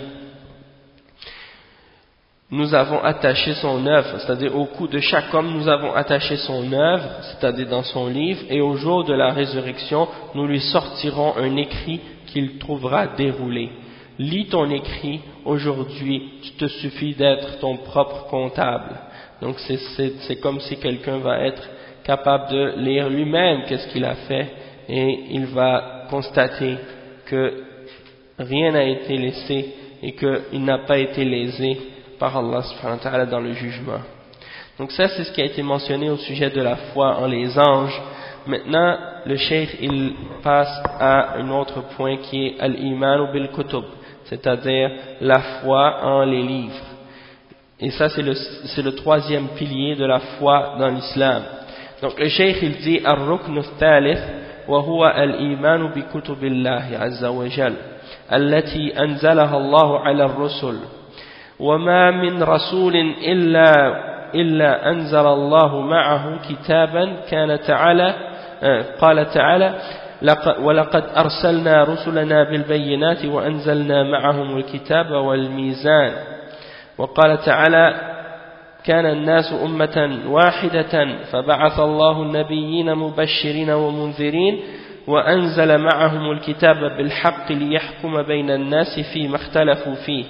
nous avons attaché son œuvre, c'est-à-dire au cou de chaque homme, nous avons attaché son œuvre, c'est-à-dire dans son livre, et au jour de la résurrection, nous lui sortirons un écrit qu'il trouvera déroulé. Lis ton écrit, aujourd'hui, tu te suffit d'être ton propre comptable. Donc c'est comme si quelqu'un va être capable de lire lui-même qu'est-ce qu'il a fait, et il va constater que rien n'a été laissé, et qu'il n'a pas été lésé par Allah subhanahu wa ta'ala dans le jugement. Donc ça, c'est ce qui a été mentionné au sujet de la foi en les anges. Maintenant, le cheikh il passe à un autre point qui est al-iman bil kutub, c'est-à-dire la foi en les livres. Et ça, c'est le, c'est le troisième pilier de la foi dans l'islam. Donc le cheikh il dit ar-rukn al-thalith wa huwa al-iman bi kutubillahi azza wa jal allati anzalaha Allah ala ar-rusul. وما من رسول إلا إلا أنزل الله معه كتابا كان تعالى قال تعالى ولقد أرسلنا رسلنا بالبينات وأنزلنا معهم الكتاب والميزان وقال تعالى كان الناس أمة واحدة فبعث الله النبيين مبشرين ومنذرين وأنزل معهم الكتاب بالحق ليحكم بين الناس فيما اختلفوا فيه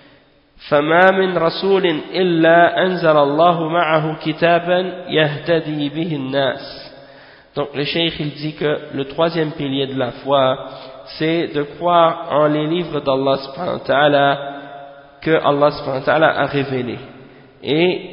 فما من رسول إلا أنزل الله معه كتابا يهتدي به الناس. Donc le cheikh il dit que le troisième pilier de la foi, c'est de croire en les livres d'Allah subhanahu wa ta'ala que Allah subhanahu wa ta'ala a révélés. Et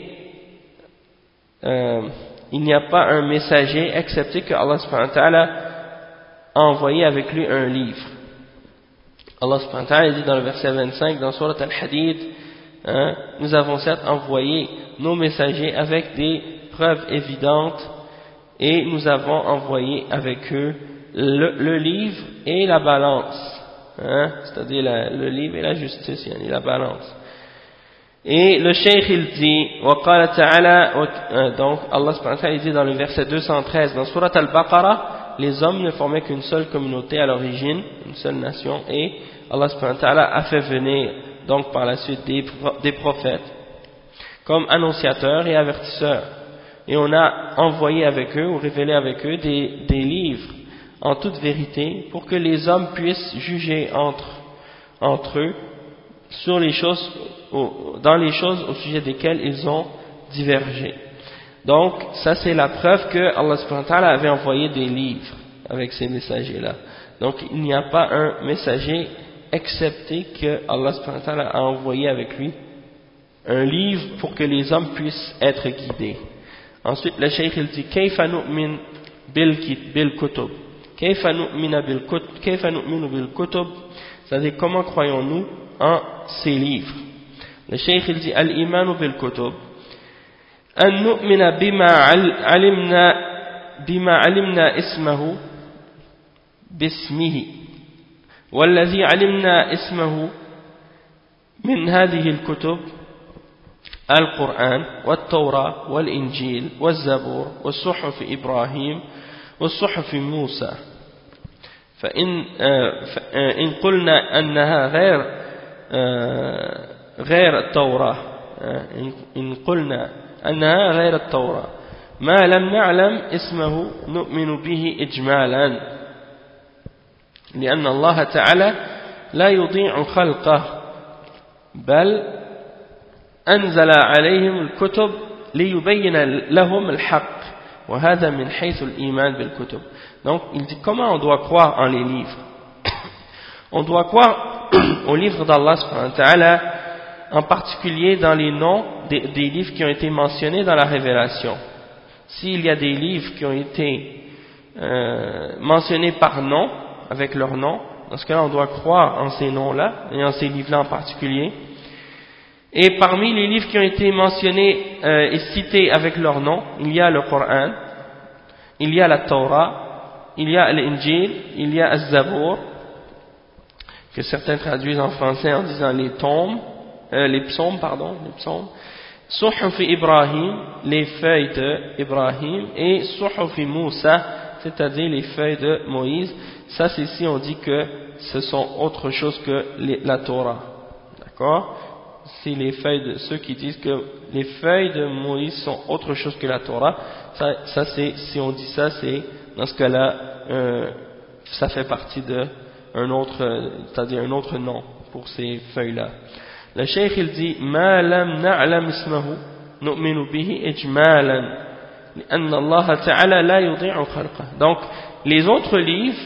euh, il n'y a pas un messager excepté que Allah subhanahu wa ta'ala a envoyé avec lui un livre. Allah subhanahu wa ta'ala dit dans le verset vingt-cinq dans Surat Al-Hadid, hein, nous avons certes envoyé nos messagers avec des preuves évidentes et nous avons envoyé avec eux le, le livre et la balance, hein, c'est-à-dire la, le livre et la justice, et la balance. Et le cheikh il dit, وقال تعالى, donc Allah subhanahu wa ta'ala dit dans le verset deux cent treize dans Surat Al-Baqarah, les hommes ne formaient qu'une seule communauté à l'origine, une seule nation, et Allah subhanahu wa ta'ala a fait venir donc par la suite des, des prophètes comme annonciateurs et avertisseurs. Et on a envoyé avec eux ou révélé avec eux des, des livres en toute vérité pour que les hommes puissent juger entre, entre eux sur les choses, dans les choses au sujet desquelles ils ont divergé. Donc ça c'est la preuve que Allah subhanahu wa ta'ala avait envoyé des livres avec ces messagers là. Donc il n'y a pas un messager excepté que Allah subhanahu wa ta'ala a envoyé avec lui un livre pour que les hommes puissent être guidés. Ensuite le cheikh il dit kayfa nu'min bil kutub, kayfa nu'mina bil kutub, kayfa nu'minu bil kutub, c'est-à-dire comment croyons-nous en ces livres. Le cheikh il dit al-imanu bil kutub an nu'mina bima alimna bima alimna ismahu bismihi والذي علمنا اسمه من هذه الكتب القرآن والتوراة والإنجيل والزبور والصحف إبراهيم والصحف موسى فإن إن قلنا أنها غير غير التوراة إن قلنا أنها غير التوراة ما لم نعلم اسمه نؤمن به إجمالا لأن الله تعالى لا يضيع خلقه بل أنزل عليهم الكتب ليبين لهم الحق وهذا من حيث الإيمان بالكتب. Donc il dit comment on doit croire en les livres. On doit croire aux livres d'Allah subhanahu wa ta'ala, en particulier dans les noms des, des livres qui ont été mentionnés dans la révélation. S'il y a des livres qui ont été euh, mentionnés par nom, avec leur nom, dans ce cas-là on doit croire en ces noms-là et en ces livres-là en particulier. Et parmi les livres qui ont été mentionnés euh, et cités avec leur nom, il y a le Coran, il y a la Torah, il y a l'Injil, il y a Az-Zabour, que certains traduisent en français en disant les tombes, euh, les psaumes, pardon, les psaumes, Suhuf Ibrahim, les feuilles de Ibrahim, et Suhuf Moussa, c'est-à-dire les feuilles de Moïse. Ça, c'est ici on dit que ce sont autre chose que les, la Torah, d'accord? C'est les feuilles de ceux qui disent que les feuilles de Moïse sont autre chose que la Torah. Ça, ça c'est, si on dit ça, c'est dans ce cas-là, euh, ça fait partie de un autre, c'est-à-dire un autre nom pour ces feuilles-là. Le cheikh il dit ما لم نعلم اسمه نؤمن به إجمالا لأن الله تعالى لا يضيع خلقه. Donc les autres livres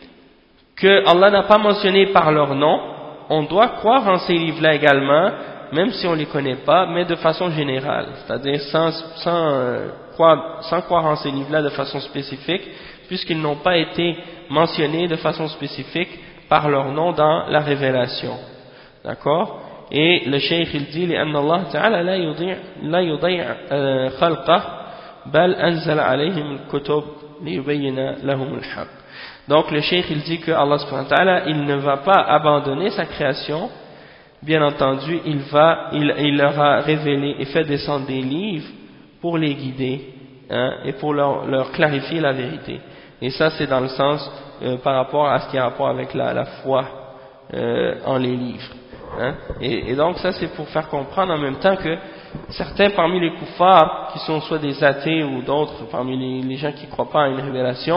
que Allah n'a pas mentionnés par leur nom, on doit croire en ces livres-là également, même si on ne les connaît pas, mais de façon générale, c'est-à-dire sans, sans, euh, croire, sans croire en ces livres-là de façon spécifique, puisqu'ils n'ont pas été mentionnés de façon spécifique par leur nom dans la révélation. D'accord? Et le cheikh il dit لأن الله تعالى لا يضيع لا يضيع خلقه بل أنزل عليهم الكتب ليبين لهم الحق. Donc le cheikh il dit que Allah subhanahu wa ta'ala il ne va pas abandonner sa création, bien entendu il va il, il leur a révélé et fait descendre des livres pour les guider, hein, et pour leur, leur clarifier la vérité. Et ça c'est dans le sens euh, par rapport à ce qui a rapport avec la, la foi euh, en les livres, hein. Et, et donc ça c'est pour faire comprendre en même temps que certains parmi les kuffars qui sont soit des athées ou d'autres parmi les, les gens qui ne croient pas à une révélation,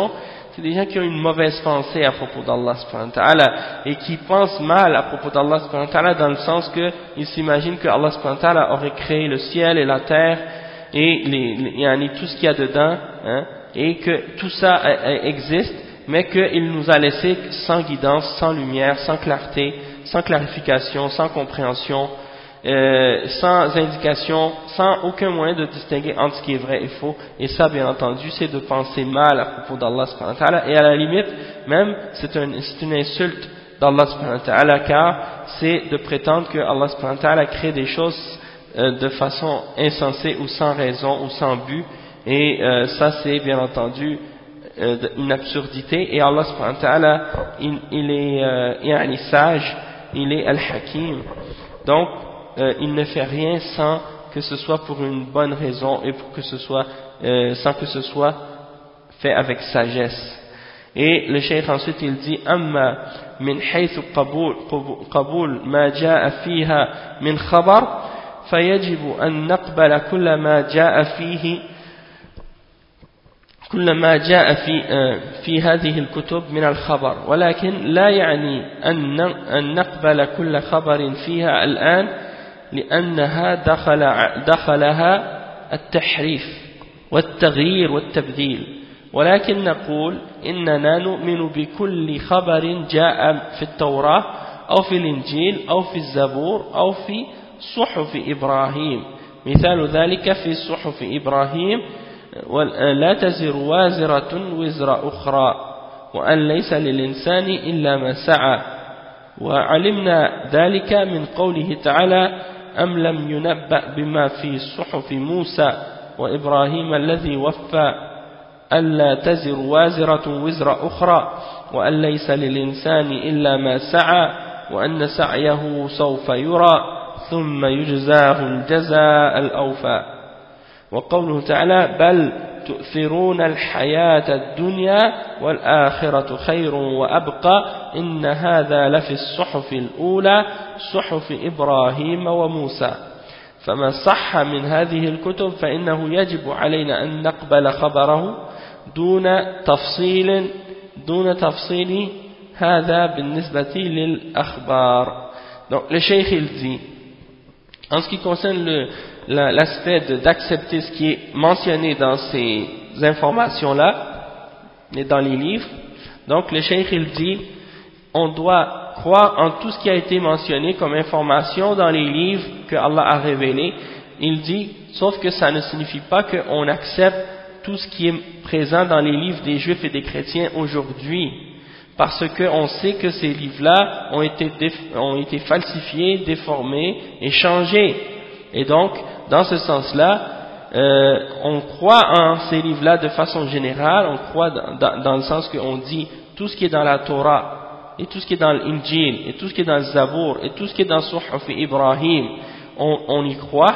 c'est des gens qui ont une mauvaise pensée à propos d'Allah subhanahu wa ta'ala et qui pensent mal à propos d'Allah subhanahu wa ta'ala dans le sens qu'ils s'imaginent que Allah subhanahu wa ta'ala aurait créé le ciel et la terre et les, les, tout ce qu'il y a dedans, hein, et que tout ça existe, mais qu'il nous a laissé sans guidance, sans lumière, sans clarté, sans clarification, sans compréhension, euh, sans indication, sans aucun moyen de distinguer entre ce qui est vrai et faux. Et ça, bien entendu, c'est de penser mal à propos d'Allah subhanahu wa ta'ala, et à la limite, même, c'est un, une insulte d'Allah subhanahu wa ta'ala, car c'est de prétendre que Allah subhanahu wa ta'ala crée des choses euh, de façon insensée ou sans raison ou sans but, et euh, ça c'est bien entendu euh, une absurdité. Et Allah subhanahu wa ta'ala, il, il est euh, sage, il est al-hakim, donc euh, il ne fait rien sans que ce soit pour une bonne raison et pour que ce soit euh, sans que ce soit fait avec sagesse. Et le cheikh ensuite il dit amma min haythu qabul qabul ma jaa fiha min khabar fayajibu an naqbala kull ma jaa fihi كل ما جاء في في هذه الكتب من الخبر، ولكن لا يعني أن نقبل كل خبر فيها الآن لأنها دخل دخلها التحريف والتغيير والتبديل، ولكن نقول إننا نؤمن بكل خبر جاء في التوراة أو في الإنجيل أو في الزبور أو في صحف إبراهيم. مثال ذلك في صحف إبراهيم لا تزر وازرة وزر أخرى وأن ليس للإنسان إلا ما سعى، وعلمنا ذلك من قوله تعالى أم لم ينبأ بما في صحف موسى وإبراهيم الذي وفى ألا تزر وازرة وزر أخرى وأن ليس للإنسان إلا ما سعى وأن سعيه سوف يرى ثم يجزاه الجزاء الأوفى. وقوله تعالى بل تؤثرون الحياة الدنيا والآخرة خير وأبقى إن هذا لفي الصحف الأولى صحف إبراهيم وموسى. فما صح من هذه الكتب فإنه يجب علينا أن نقبل خبره دون تفصيل دون تفصيل هذا بالنسبة للأخبار. Donc le cheikh il dit, en ce qui concerne le l'aspect d'accepter ce qui est mentionné dans ces informations-là et dans les livres, donc le cheikh il dit on doit croire en tout ce qui a été mentionné comme information dans les livres que Allah a révélés. Il dit, sauf que ça ne signifie pas qu'on accepte tout ce qui est présent dans les livres des juifs et des chrétiens aujourd'hui, parce qu'on sait que ces livres-là ont été, ont été falsifiés, déformés et changés. Et donc, dans ce sens-là, euh, on croit en ces livres-là de façon générale, on croit dans, dans, dans le sens qu'on dit tout ce qui est dans la Torah, et tout ce qui est dans l'Injil, et tout ce qui est dans le Zabour, et tout ce qui est dans Suhuf Ibrahim, on, on y croit,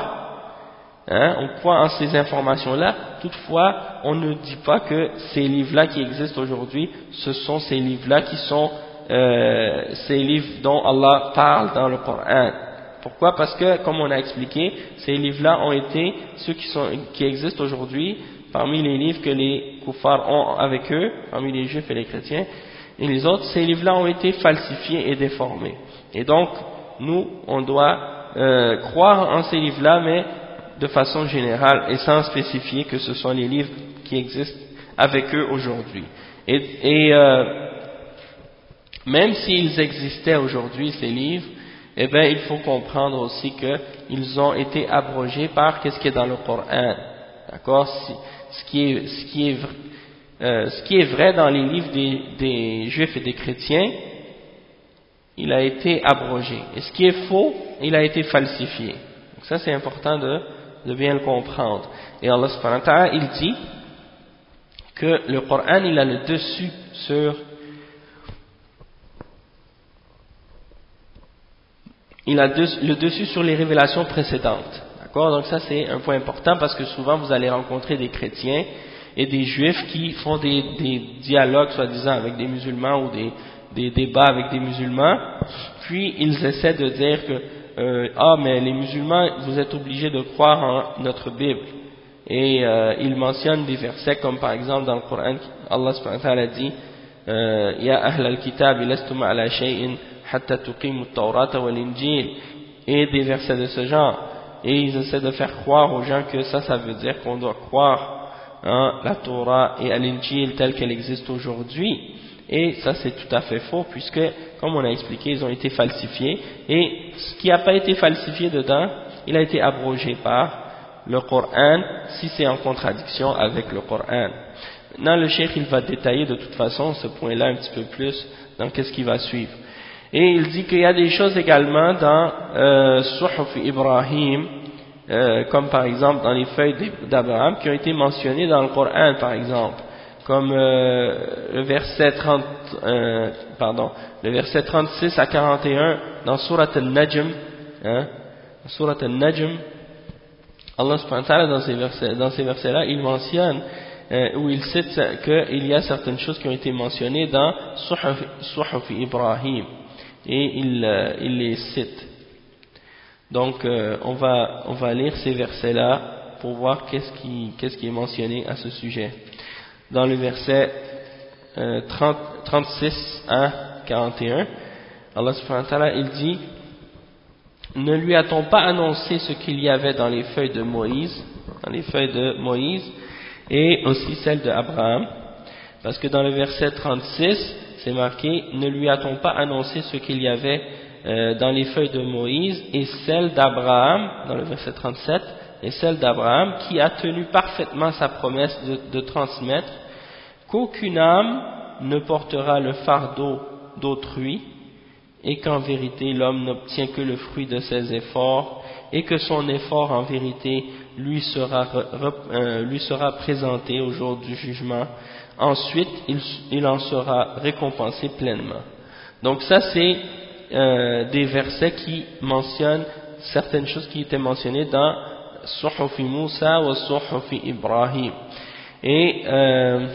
hein, on croit en ces informations-là. Toutefois, on ne dit pas que ces livres-là qui existent aujourd'hui, ce sont ces livres-là qui sont euh, ces livres dont Allah parle dans le Coran. Pourquoi? Parce que, comme on a expliqué, ces livres-là ont été, ceux qui, sont, qui existent aujourd'hui, parmi les livres que les kuffars ont avec eux, parmi les juifs et les chrétiens, et les autres, ces livres-là ont été falsifiés et déformés. Et donc, nous, on doit euh, croire en ces livres-là, mais de façon générale et sans spécifier que ce sont les livres qui existent avec eux aujourd'hui. Et, et euh, même s'ils existaient aujourd'hui, ces livres, eh bien, il faut comprendre aussi qu'ils ont été abrogés par qu'est-ce qui est dans le Coran. D'accord? Ce qui est, ce qui est, euh, ce qui est vrai dans les livres des, des juifs et des chrétiens, il a été abrogé. Et ce qui est faux, il a été falsifié. Donc ça, c'est important de, de bien le comprendre. Et Allah subhanahu wa ta'ala, il dit que le Coran, il a le dessus sur il a le dessus sur les révélations précédentes. D'accord? Donc ça c'est un point important parce que souvent vous allez rencontrer des chrétiens et des juifs qui font des, des dialogues soi-disant avec des musulmans ou des, des débats avec des musulmans, puis ils essaient de dire que euh, ah mais les musulmans vous êtes obligés de croire en notre Bible. et euh, il mentionne des versets comme par exemple dans le Coran, Allah subhanahu wa ta'ala dit euh, Ya ahl al-kitab lastum ala shay'in hatta tuqimu at-taurata wal-injil, et des versets de ce genre, et ils essaient de faire croire aux gens que ça, ça veut dire qu'on doit croire hein, la Torah et à l'Injil telle qu'elle existe aujourd'hui, et ça c'est tout à fait faux puisque, comme on a expliqué, ils ont été falsifiés, et ce qui n'a pas été falsifié dedans, il a été abrogé par le Coran si c'est en contradiction avec le Coran. Maintenant le cheikh il va détailler de toute façon ce point là un petit peu plus dans qu'est-ce qui va suivre, et il dit qu'il y a des choses également dans euh, Suhuf Ibrahim euh, comme par exemple dans les feuilles d'Abraham qui ont été mentionnées dans le Coran par exemple, comme euh, le verset trente, euh, pardon, le verset trente-six à quarante et un dans Surat Al-Najm, hein, Surat Al-Najm, Allah subhanahu wa ta'ala dans ces versets, dans ces versets-là, il mentionne, euh, où il cite qu'il y a certaines choses qui ont été mentionnées dans Suhuf, Suhuf Ibrahim, et il, euh, il les cite. Donc, euh, on va, on va lire ces versets-là pour voir qu'est-ce qui, qu'est-ce qui est mentionné à ce sujet. Dans le verset euh, trente, trente-six à quarante et un, Allah subhanahu wa ta'ala, il dit ne lui a-t-on pas annoncé ce qu'il y avait dans les feuilles de Moïse, dans les feuilles de Moïse et aussi celles d'Abraham, parce que dans le verset trente-six c'est marqué ne lui a-t-on pas annoncé ce qu'il y avait euh, dans les feuilles de Moïse et celles d'Abraham, dans le verset trente-sept, et celle d'Abraham qui a tenu parfaitement sa promesse de, de transmettre qu'aucune âme ne portera le fardeau d'autrui, et qu'en vérité l'homme n'obtient que le fruit de ses efforts, et que son effort en vérité lui sera, euh, lui sera présenté au jour du jugement. Ensuite il, il en sera récompensé pleinement. Donc ça c'est euh, des versets qui mentionnent certaines choses qui étaient mentionnées dans Suhuf Musa ou Suhuf Ibrahim. Et euh,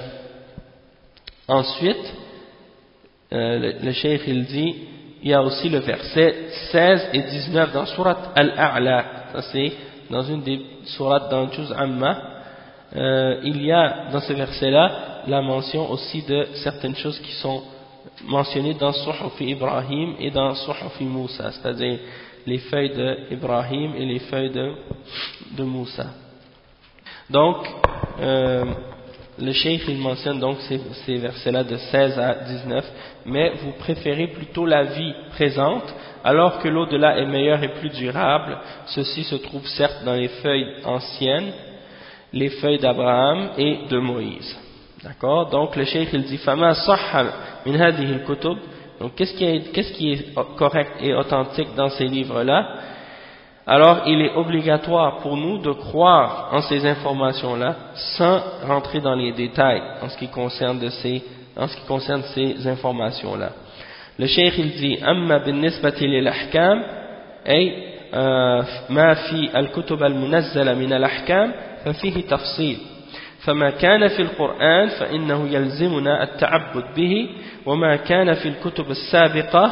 ensuite euh, le, le cheikh il dit il y a aussi le verset seize et dix-neuf dans Surat Al-A'la, ça c'est dans une des sourates dans Juz Amma, euh, il y a dans ce verset là la mention aussi de certaines choses qui sont mentionnées dans Suhuf Ibrahim et dans Suhuf Musa, c'est-à-dire les feuilles d'Ibrahim et les feuilles de, de Moussa. Donc euh, le cheikh il mentionne donc ces, ces versets-là de seize à dix-neuf, mais vous préférez plutôt la vie présente, alors que l'au-delà est meilleur et plus durable. Ceci se trouve certes dans les feuilles anciennes, les feuilles d'Abraham et de Moïse. D'accord? Donc le cheikh il dit Fama sahha min hadhihi al-kutub. Donc qu'est-ce qui est, qu'est-ce qui est correct et authentique dans ces livres-là? Alors il est obligatoire pour nous de croire en ces informations-là sans rentrer dans les détails en ce qui concerne, de ces, en ce qui concerne ces informations-là. Le cheikh il dit Amma bin nisbati lil ahkam ay ma fi al-kutub al-munazzala min al-ahkam fa fihi tafsil. فما كان في القرآن فإنه يلزمنا التعبد به وما كان في الكتب السابقة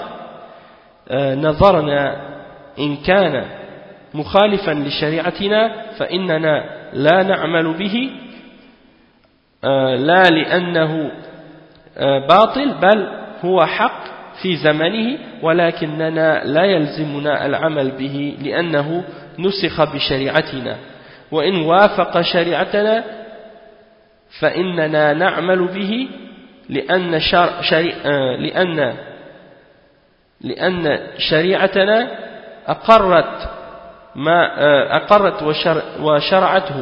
نظرنا إن كان مخالفا لشريعتنا فإننا لا نعمل به لا لأنه باطل بل هو حق في زمنه ولكننا لا يلزمنا العمل به لأنه نسخ بشريعتنا وإن وافق شريعتنا فإننا نعمل به لأن شر شري لأن لأن شريعتنا أقرت ما أقرت وشر وشرعته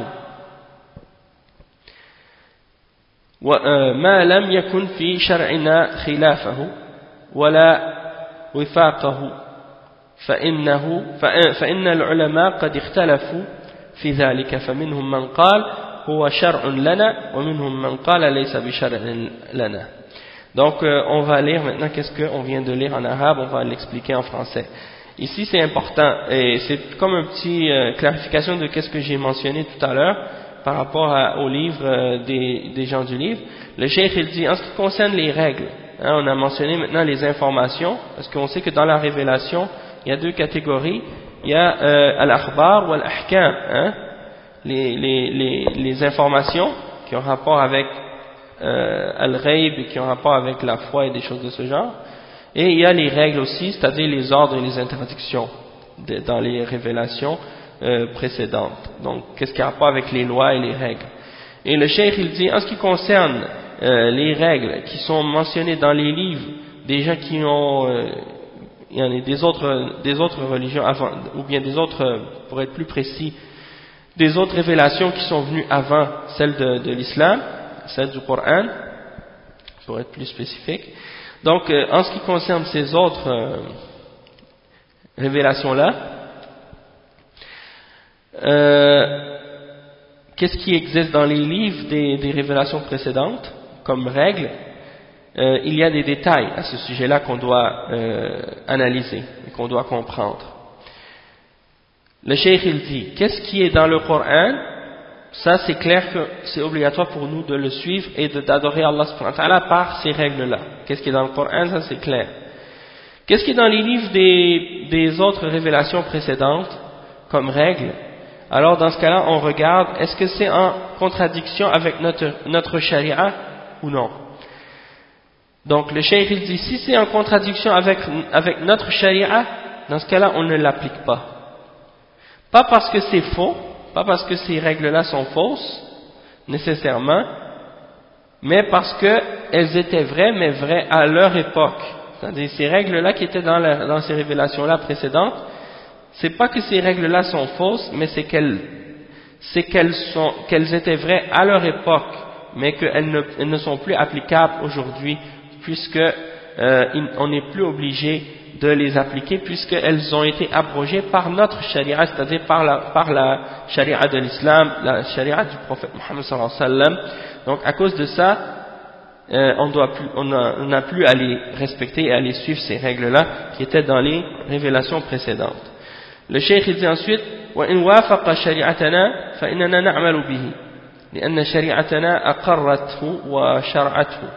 وما لم يكن في شرعنا خلافه ولا وفاقه فإنه فإن العلماء قد اختلفوا في ذلك فمنهم من قال هو شرع لنا ومنهم من قال ليس بشرع لنا. Donc euh, on va lire maintenant qu'est-ce qu'on vient de lire en arabe, on va l'expliquer en français. Ici c'est important et c'est comme une petite euh, clarification de qu'est-ce que j'ai mentionné tout à l'heure par rapport à, au livre euh, des, des gens du livre. Le cheikh il dit en ce qui concerne les règles, hein, on a mentionné maintenant les informations parce qu'on sait que dans la révélation il y a deux catégories, il y a euh, al-akhbar ou al-ahkam, hein. les, les, les, les informations qui ont rapport avec euh, al-ghaib, qui ont rapport avec la foi et des choses de ce genre. Et il y a les règles aussi, c'est-à-dire les ordres et les interdictions de, dans les révélations euh, précédentes. Donc, qu'est-ce qui a rapport avec les lois et les règles. Et le cheikh, il dit, en ce qui concerne euh, les règles qui sont mentionnées dans les livres des gens qui ont, euh, il y en a des autres, des autres religions avant, ou bien des autres, pour être plus précis, des autres révélations qui sont venues avant celle de, de l'islam, celle du Coran, pour être plus spécifique. Donc, euh, en ce qui concerne ces autres euh, révélations-là, euh, qu'est-ce qui existe dans les livres des, des révélations précédentes comme règles? Euh, il y a des détails à ce sujet-là qu'on doit euh, analyser et qu'on doit comprendre. Le cheikh il dit, qu'est-ce qui est dans le Coran? Ça c'est clair que c'est obligatoire pour nous de le suivre et d'adorer Allah subhanahu wa ta'ala par ces règles-là. Qu'est-ce qui est dans le Coran? Ça c'est clair. Qu'est-ce qui est dans les livres des, des autres révélations précédentes comme règles? Alors dans ce cas-là on regarde, est-ce que c'est en contradiction avec notre, notre charia ou non? Donc le cheikh il dit, si c'est en contradiction avec, avec notre charia, dans ce cas-là on ne l'applique pas. Pas parce que c'est faux, pas parce que ces règles-là sont fausses, nécessairement, mais parce qu'elles étaient vraies, mais vraies à leur époque. C'est-à-dire ces règles-là qui étaient dans, la, dans ces révélations-là précédentes, c'est pas que ces règles-là sont fausses, mais c'est qu'elles, c'est qu'elles sont, qu'elles étaient vraies à leur époque, mais qu'elles ne, elles ne sont plus applicables aujourd'hui, puisque euh, on n'est plus obligé de les appliquer, puisqu'elles ont été abrogées par notre charia, c'est-à-dire par la, par la charia de l'islam, la charia du prophète Mohammed sallallahu alayhi wa sallam. Donc à cause de ça, euh, on doit plus, on n'a plus à les respecter et à les suivre ces règles-là qui étaient dans les révélations précédentes. Le cheikh dit ensuite, وَإِنْ وَافَقَ شَرِيعَتَنَا فَإِنَّنَا نَعْمَلُ بِهِ لِأَنَّ شَرِيعَتَنَا أَقَرَّتْهُ وَشَرْعَتْهُ.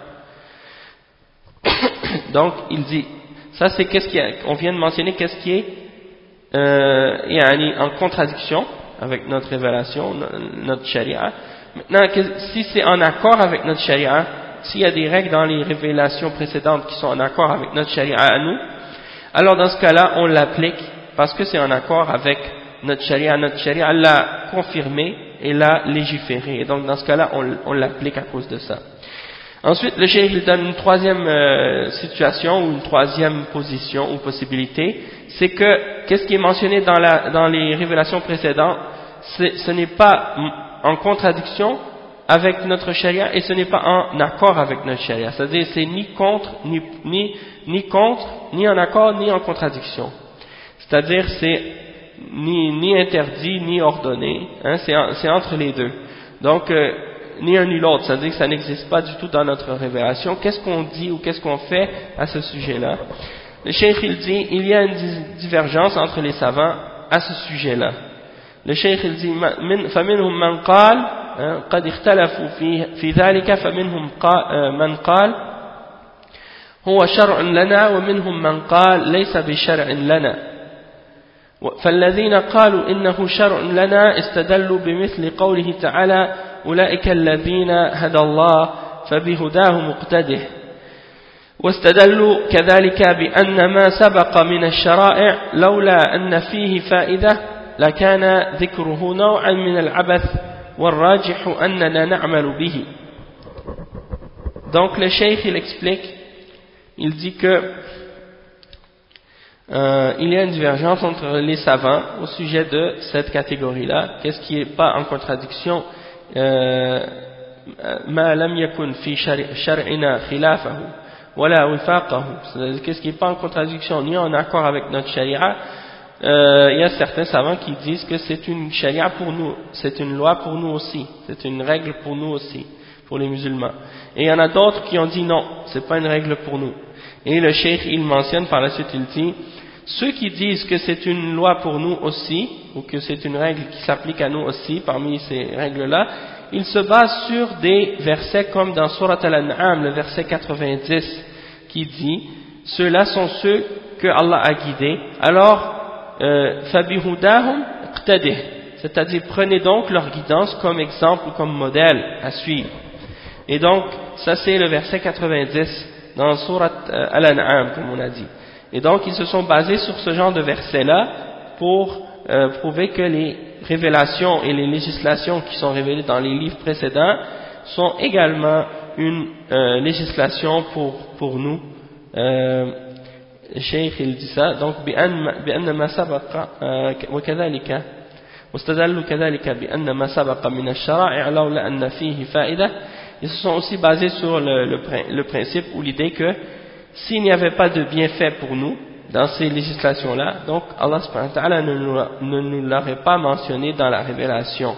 Donc il dit, ça c'est qu'est-ce qui est, on vient de mentionner qu'est-ce qui est euh, en contradiction avec notre révélation, notre charia. Maintenant, si c'est en accord avec notre charia, s'il y a des règles dans les révélations précédentes qui sont en accord avec notre charia à nous, alors dans ce cas-là, on l'applique parce que c'est en accord avec notre charia. Notre charia l'a confirmé et l'a légiféré. Et donc dans ce cas-là, on, on l'applique à cause de ça. Ensuite, le cheikh il donne une troisième euh, situation ou une troisième position ou possibilité, c'est que qu'est-ce qui est mentionné dans, la, dans les révélations précédentes, ce n'est pas en contradiction avec notre charia et ce n'est pas en accord avec notre charia. C'est-à-dire c'est ni contre, ni, ni, ni contre, ni en accord, ni en contradiction. C'est-à-dire c'est ni, ni interdit, ni ordonné, hein, c'est entre les deux. Donc, euh, ni un ni l'autre, c'est-à-dire que ça n'existe pas du tout dans notre révélation. Qu'est-ce qu'on dit ou qu'est-ce qu'on fait à ce sujet-là? Le cheikh il dit, il y a une divergence entre les savants à ce sujet-là. Le cheikh il dit, فَمِنْهُمْ مَنْ قَالَ قَدْ اخْتَلَفُوا فِي ذَلِكَ فَمِنْهُمْ مَنْ قَالَ هُوَ شَرْعٌ لَنَا وَمِنْهُمْ مَنْ قَالَ لَيْسَ بِشَرْعٍ لَنَا فالذين قالوا إنه شرع لنا استدلوا بمثل قوله تعالى أولئك الذين هدى الله فبهداه مقتده واستدلوا كذلك بأن ما سبق من الشرائع لولا أن فيه فائدة لكان ذكره نوعا من العبث والراجح أننا نعمل به. Donc le cheikh il explique, il dit que Euh, il y a une divergence entre les savants au sujet de cette catégorie-là. Qu'est-ce qui n'est pas en contradiction? ما لم يكن في شرعنا خلافه ولا وفاقه. C'est-à-dire qu'est-ce qui n'est pas en contradiction ni en accord avec notre charia. Euh, il y a certains savants qui disent que c'est une charia pour nous, c'est une loi pour nous aussi, c'est une règle pour nous aussi, pour les musulmans. Et il y en a d'autres qui ont dit non, c'est pas une règle pour nous. Et le cheikh il mentionne par la suite, il dit, ceux qui disent que c'est une loi pour nous aussi, ou que c'est une règle qui s'applique à nous aussi, parmi ces règles-là, ils se basent sur des versets comme dans Surat Al-An'am, le verset quatre-vingt-dix, qui dit, ceux-là sont ceux que Allah a guidés, alors, فَبِهُدَاهُمْ اقْتَدِهْ, c'est-à-dire prenez donc leur guidance comme exemple ou comme modèle à suivre. Et donc, ça c'est le verset quatre-vingt-dix dans Surat Al-An'am, comme on a dit. Et donc, ils se sont basés sur ce genre de verset-là pour euh, prouver que les révélations et les législations qui sont révélées dans les livres précédents sont également une euh, législation pour, pour nous. Euh, le cheikh il dit ça, donc بأن ما سبق وكذلك واستدلوا كذلك بأن ما سبق من الشرائع لولا أن فيه فائدة. Ils se sont aussi basés sur le, le, le principe ou l'idée que s'il n'y avait pas de bienfait pour nous dans ces législations-là, donc Allah subhanahu wa ta'ala ne nous, ne nous l'aurait pas mentionné dans la révélation.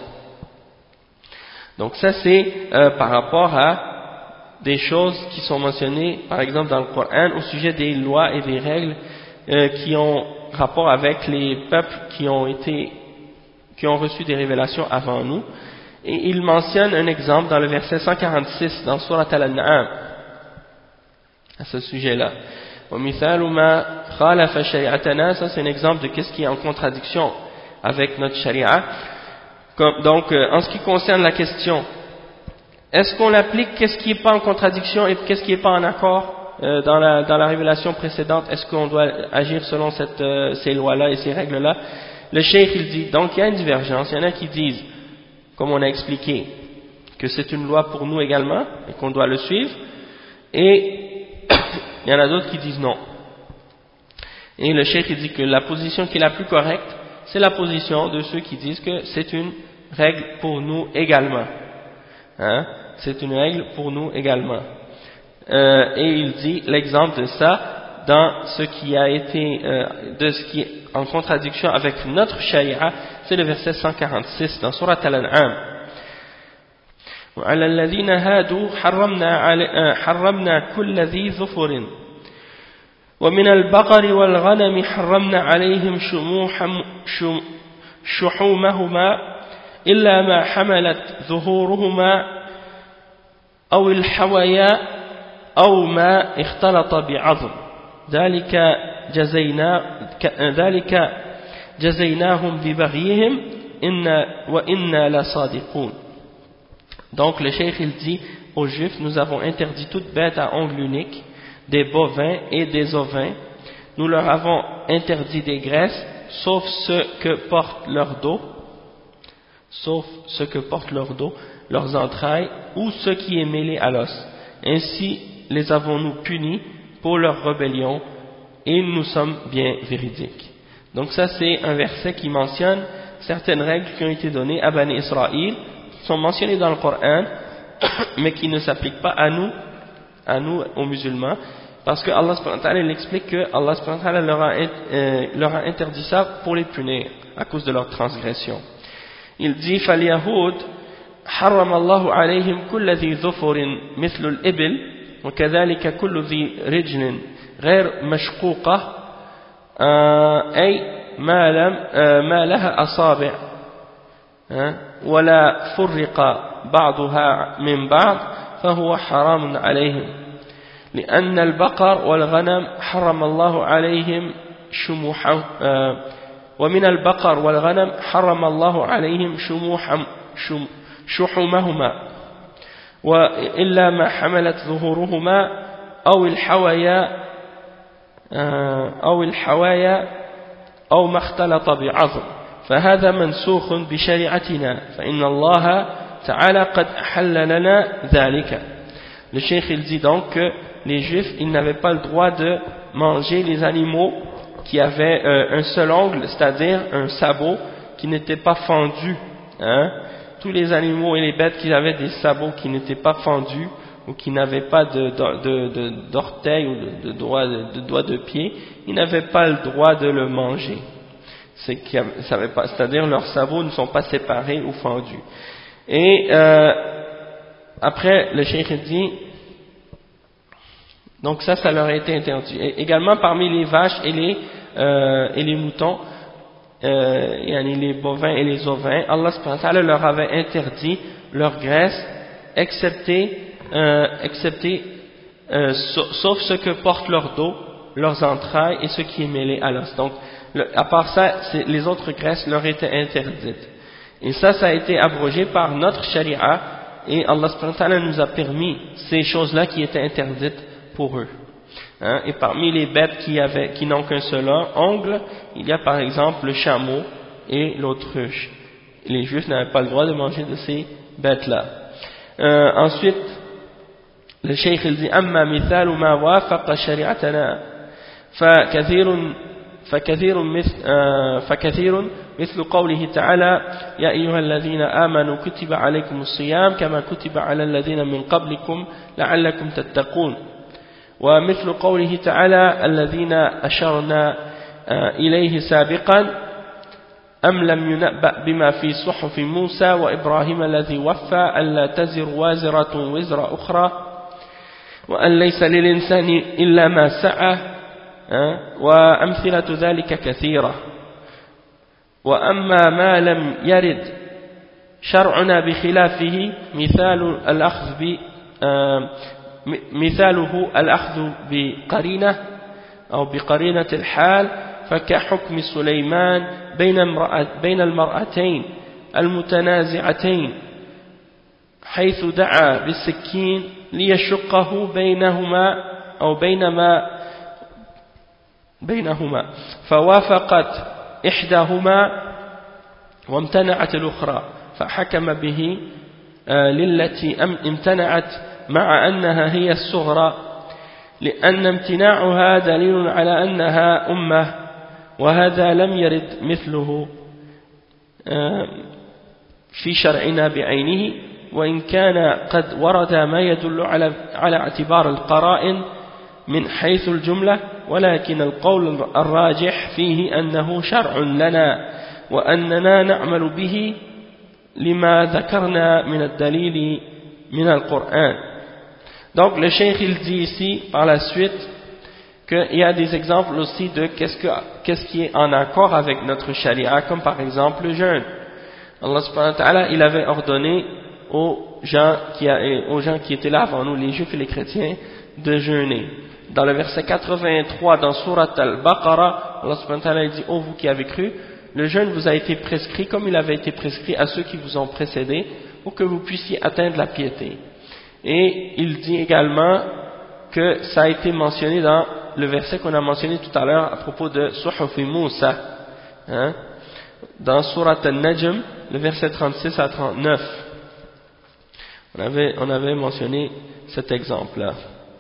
Donc ça c'est euh, par rapport à des choses qui sont mentionnées par exemple dans le Coran au sujet des lois et des règles euh, qui ont rapport avec les peuples qui ont été qui ont reçu des révélations avant nous. Et il mentionne un exemple dans le verset cent quarante-six dans Surat Al-An'am à ce sujet-là. وَمِثَالُ مَا خَالَفَ شَرِيعَتَنَا, ça c'est un exemple de qu'est-ce qui est en contradiction avec notre sharia. Donc euh, en ce qui concerne la question, est-ce qu'on applique qu'est-ce qui n'est pas en contradiction et qu'est-ce qui n'est pas en accord euh, dans, la, dans la révélation précédente? Est-ce qu'on doit agir selon cette, euh, ces lois-là et ces règles-là? Le cheikh il dit, donc il y a une divergence, il y en a qui disent, comme on a expliqué, que c'est une loi pour nous également et qu'on doit le suivre, et il y en a d'autres qui disent non. Et le cheikh il dit que la position qui est la plus correcte, c'est la position de ceux qui disent que c'est une règle pour nous également. Hein? C'est une règle pour nous également. Euh, et il dit l'exemple de ça dans ce qui a été, euh, de ce qui est en contradiction avec notre sharia, c'est le verset cent quarante-six dans Surat Al-An'am. وعلى الذين هادوا حرمنا حرمنا كل ذي ظفر ومن البقر والغنم حرمنا عليهم شحومهما إلا ما حملت ظهورهما أو الحوايا أو ما اختلط بعظم ذلك جزينا ذلك جزيناهم ببغيهم إن وإنا لصادقون. Donc le cheikh il dit aux juifs, nous avons interdit toute bête à ongles uniques, des bovins et des ovins. Nous leur avons interdit des graisses, sauf ce que porte leur dos, sauf ce que porte leur dos, leurs entrailles, ou ce qui est mêlé à l'os. Ainsi les avons-nous punis pour leur rébellion, et nous sommes bien véridiques. Donc ça c'est un verset qui mentionne certaines règles qui ont été données à Bani Israël, qui sont mentionnées dans le Coran, mais qui ne s'appliquent pas à nous, à nous, aux musulmans, parce que Allah subhanahu wa ta'ala il explique que Allah subhanahu wa ta'ala leur a, euh, leur a interdit ça pour les punir, à cause de leur transgression. Il dit فَالْيَهُودْ حَرَّمَ اللَّهُ عَلَيْهِمْ كُلَّ ذِي ظُفُرٍ مثل الإبل وكذلك كل ذي رجل غير مشقوقة أي ما لم ما لها أصابع ولا فرق بعضها من بعض فهو حرام عليهم لأن البقر والغنم حرم الله عليهم شموحا ومن البقر والغنم حرم الله عليهم شموحا شحومهما وإلا ما حملت ظهورهما أو الحوايا أو الحوايا أو ما اختلط بعظم فهذا منسوخ بشريعتنا فإن الله تعالى قد أحل لنا ذلك. Le cheikh il dit donc que les juifs ils n'avaient pas le droit de manger les animaux qui avaient euh, un seul ongle, c'est-à-dire un sabot qui n'était pas fendu, hein? Tous les animaux et les bêtes qui avaient des sabots qui n'étaient pas fendus ou qui n'avaient pas de, de, de, d'orteils ou de, de, doigts, de, de doigts de pied, ils n'avaient pas le droit de le manger. C'est qu'il pas, c'est-à-dire leurs sabots ne sont pas séparés ou fendus. Et euh, après, le cheikh dit, donc ça, ça leur a été interdit. Et également parmi les vaches et les, euh, et les moutons, euh, les bovins et les ovins, Allah subhanahu wa ta'ala leur avait interdit leur graisse, excepté, euh, excepté euh, sauf ce que porte leur dos, leurs entrailles et ce qui est mêlé à l'os. Donc, le, à part ça, les autres graisses leur étaient interdites. Et ça, ça a été abrogé par notre charia, et Allah subhanahu wa ta'ala nous a permis ces choses-là qui étaient interdites pour eux. Hein? Et parmi les bêtes qui, avaient, qui n'ont qu'un seul ongle, il y a par exemple le chameau et l'autruche. Les juifs n'avaient pas le droit de manger de ces bêtes-là. Euh, ensuite, le cheikh il dit أما مثال ما وافق شريعتنا فكثير فكثير مثل فكثير مثل قوله تعالى يا أيها الذين آمنوا كتب عليكم الصيام كما كتب على الذين من قبلكم لعلكم تتقون ومثل قوله تعالى الذين أشرنا إليه سابقا أم لم ينبأ بما في صحف موسى وإبراهيم الذي وفى ألا تزر وازرة وزر أخرى وأن ليس للإنسان إلا ما سعى وأمثلة ذلك كثيرة وأما ما لم يرد شرعنا بخلافه مثال الأخذ ب مثاله الأخذ بقرينة أو بقرينة الحال فكحكم سليمان بين بين المرأتين المتنازعتين حيث دعا بالسكين ليشقه بينهما أو بينما بينهما فوافقت إحداهما وامتنعت الأخرى فحكم به للتي امتنعت مع أنها هي الصغرى لأن امتناعها دليل على أنها أمة وهذا لم يرد مثله في شرعنا بعينه وإن كان قد ورد ما يدل على على اعتبار القرائن من حيث الجملة ولكن القول الراجح فيه أنه شرع لنا وأننا نعمل به لما ذكرنا من الدليل من القرآن. Donc le cheikh il dit ici par la suite qu'il y a des exemples aussi de qu'est-ce, que, qu'est-ce qui est en accord avec notre charia, comme par exemple le jeûne. Allah subhanahu wa ta'ala il avait ordonné aux gens, qui a, aux gens qui étaient là avant nous, les juifs et les chrétiens, de jeûner. Dans le verset quatre-vingt-trois dans Surat al-Baqarah, Allah subhanahu wa ta'ala dit: ô vous qui avez cru, le jeûne vous a été prescrit comme il avait été prescrit à ceux qui vous ont précédés pour que vous puissiez atteindre la piété. Et il dit également que ça a été mentionné dans le verset qu'on a mentionné tout à l'heure à propos de Suhuf Moussa, hein, dans Surat al-Najm, le verset trente-six à trente-neuf. On avait, on avait mentionné cet exemple-là.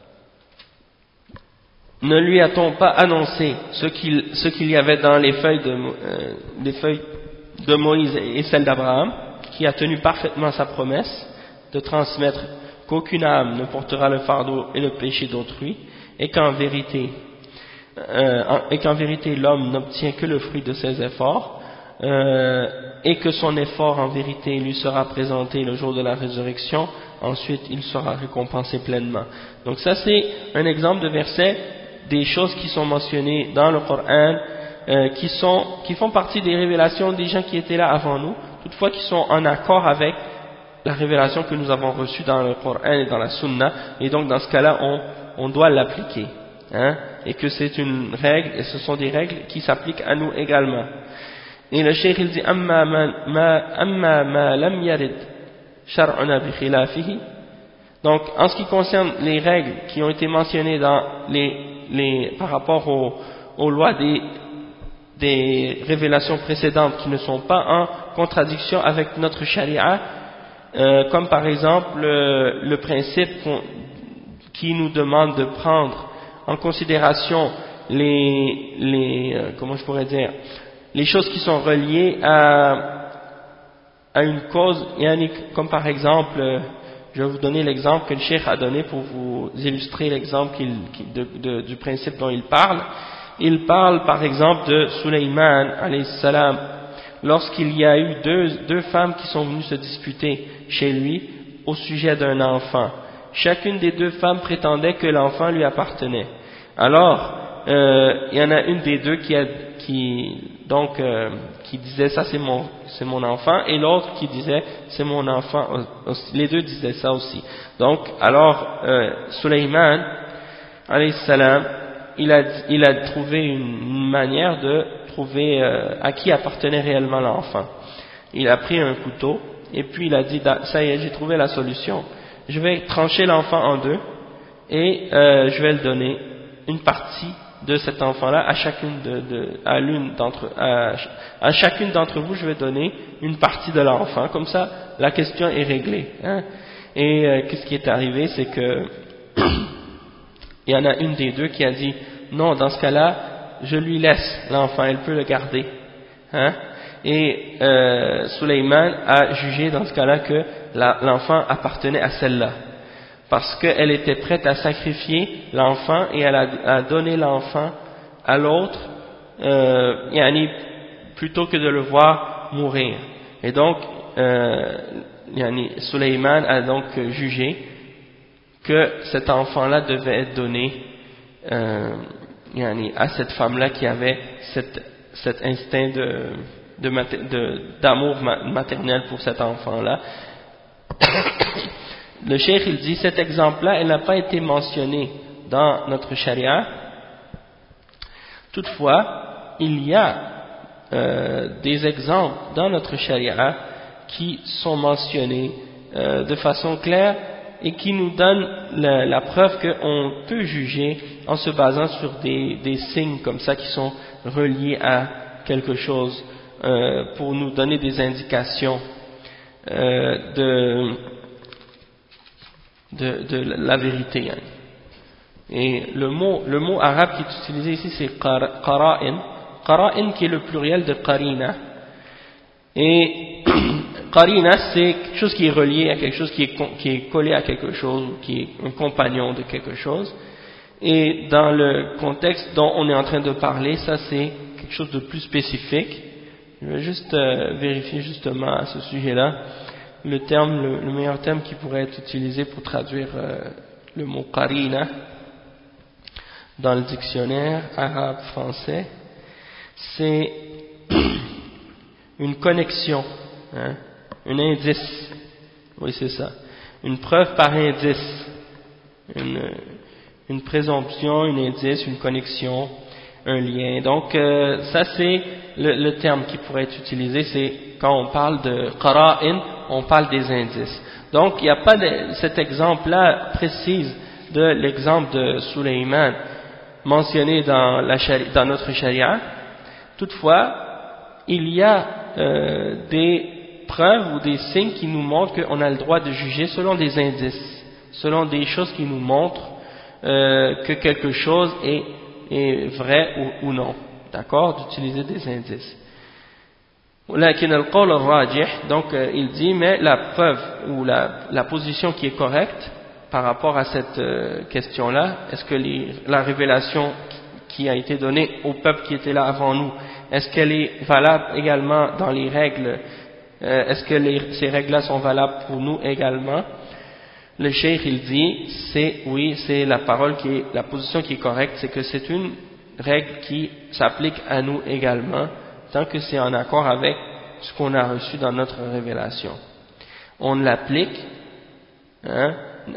Ne lui a-t-on pas annoncé ce qu'il, ce qu'il y avait dans les feuilles de, euh, les feuilles de Moïse et celles d'Abraham, qui a tenu parfaitement sa promesse de transmettre qu'aucune âme ne portera le fardeau et le péché d'autrui, et qu'en vérité, euh, et qu'en vérité l'homme n'obtient que le fruit de ses efforts, euh, et que son effort en vérité lui sera présenté le jour de la résurrection, ensuite il sera récompensé pleinement. Donc ça c'est un exemple de verset des choses qui sont mentionnées dans le Coran, euh, qui, sont, qui font partie des révélations des gens qui étaient là avant nous, toutefois qui sont en accord avec la révélation que nous avons reçue dans le Coran et dans la Sunna, et donc dans ce cas-là on, on doit l'appliquer, hein, et que c'est une règle, et ce sont des règles qui s'appliquent à nous également. Et le cheikh il dit amma ma, amma ma lam yarid shar'una bi khilafihi. Donc en ce qui concerne les règles qui ont été mentionnées dans les, les par rapport aux, aux lois des, des révélations précédentes qui ne sont pas en contradiction avec notre charia, euh, comme par exemple le, le principe qui nous demande de prendre en considération les, les euh, comment je pourrais dire les choses qui sont reliées à, à une cause, comme par exemple, je vais vous donner l'exemple que le cheikh a donné pour vous illustrer l'exemple qu'il, de, de, du principe dont il parle. Il parle par exemple de Sulayman alayhi salam, lorsqu'il y a eu deux, deux femmes qui sont venues se disputer chez lui au sujet d'un enfant. Chacune des deux femmes prétendait que l'enfant lui appartenait. Alors, euh, il y en a une des deux qui a, qui donc euh, qui disait ça c'est mon c'est mon enfant, et l'autre qui disait c'est mon enfant aussi. Les deux disaient ça aussi. Donc alors euh, Sulayman alayhi salam, il a il a trouvé une manière de trouver euh, à qui appartenait réellement l'enfant. il a pris un couteau et puis il a dit ça y est, j'ai trouvé la solution, je vais trancher l'enfant en deux et euh, je vais le donner une partie de cet enfant-là à chacune de, de à l'une d'entre à, à chacune d'entre vous, je vais donner une partie de l'enfant, comme ça la question est réglée, hein. Et euh, qu'est-ce qui est arrivé, c'est que il y en a une des deux qui a dit non, dans ce cas-là je lui laisse l'enfant, elle peut le garder, hein. Et euh, Sulayman a jugé dans ce cas-là que l'enfant appartenait à celle-là, parce qu'elle était prête à sacrifier l'enfant et elle a, a donné l'enfant à l'autre, euh, yani, plutôt que de le voir mourir. Et donc, euh, yani, Sulayman a donc jugé que cet enfant-là devait être donné euh, yani, à cette femme-là qui avait cette, cet instinct de d'amour maternel pour cet enfant-là. Le cheikh il dit cet exemple-là, il n'a pas été mentionné dans notre charia. Toutefois, il y a euh, des exemples dans notre charia qui sont mentionnés euh, de façon claire et qui nous donnent la, la preuve qu'on peut juger en se basant sur des, des signes comme ça qui sont reliés à quelque chose, euh, pour nous donner des indications euh, de De, de la vérité. Et le mot, le mot arabe qui est utilisé ici c'est qara'in, qara'in qui est le pluriel de qarina. Et qarina c'est quelque chose qui est relié à quelque chose, qui est, qui est collé à quelque chose, qui est un compagnon de quelque chose. Et dans le contexte dont on est en train de parler, ça c'est quelque chose de plus spécifique. Je vais juste euh, vérifier justement à ce sujet-là le terme, le, le meilleur terme qui pourrait être utilisé pour traduire euh, le mot qarina dans le dictionnaire arabe-français, c'est une connexion, hein, un indice, oui c'est ça, une preuve par indice, une, une présomption, un indice, une connexion, un lien. Donc euh, ça c'est le, le terme qui pourrait être utilisé, c'est quand on parle de qara'in, on parle des indices. Donc il n'y a pas de, cet exemple-là précise de l'exemple de Sulayman mentionné dans, la, dans notre charia. Toutefois, il y a euh, des preuves ou des signes qui nous montrent qu'on a le droit de juger selon des indices, selon des choses qui nous montrent euh, que quelque chose est, est vrai ou, ou non. D'accord, d'utiliser des indices. لكن القول الراجح, donc euh, il dit, mais la preuve ou la, la position qui est correcte par rapport à cette euh, question-là, est-ce que les, la révélation qui a été donnée au peuple qui était là avant nous, est-ce qu'elle est valable également dans les règles, euh, est-ce que les, ces règles-là sont valables pour nous également? Le cheikh il dit, c'est oui, c'est la parole qui est, la position qui est correcte, c'est que c'est une règle qui s'applique à nous également, tant que c'est en accord avec ce qu'on a reçu dans notre révélation. On l'applique, hein,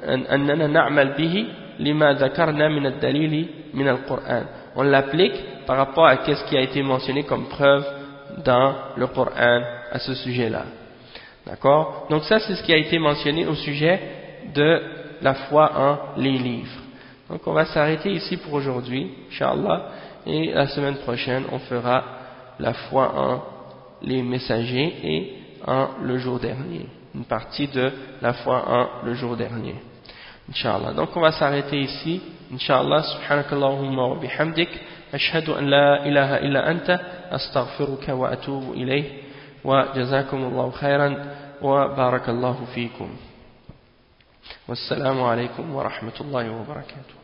on l'applique par rapport à ce qui a été mentionné comme preuve dans le Coran à ce sujet-là. D'accord? Donc ça c'est ce qui a été mentionné au sujet de la foi en les livres. Donc on va s'arrêter ici pour aujourd'hui, Inch'Allah, et la semaine prochaine on fera la foi en les messagers et en le jour dernier, une partie de la foi en le jour dernier, Inch'Allah. Donc on va s'arrêter ici, Inch'Allah. Subhanakallahumma wa bihamdik, ashhadu an la ilaha illa anta, astaghfiruka wa atubu ilayh, wa jazakumullahu khairan, wa barakallahu fikum. Wassalamu alaikum wa rahmatullahi wa barakatuh.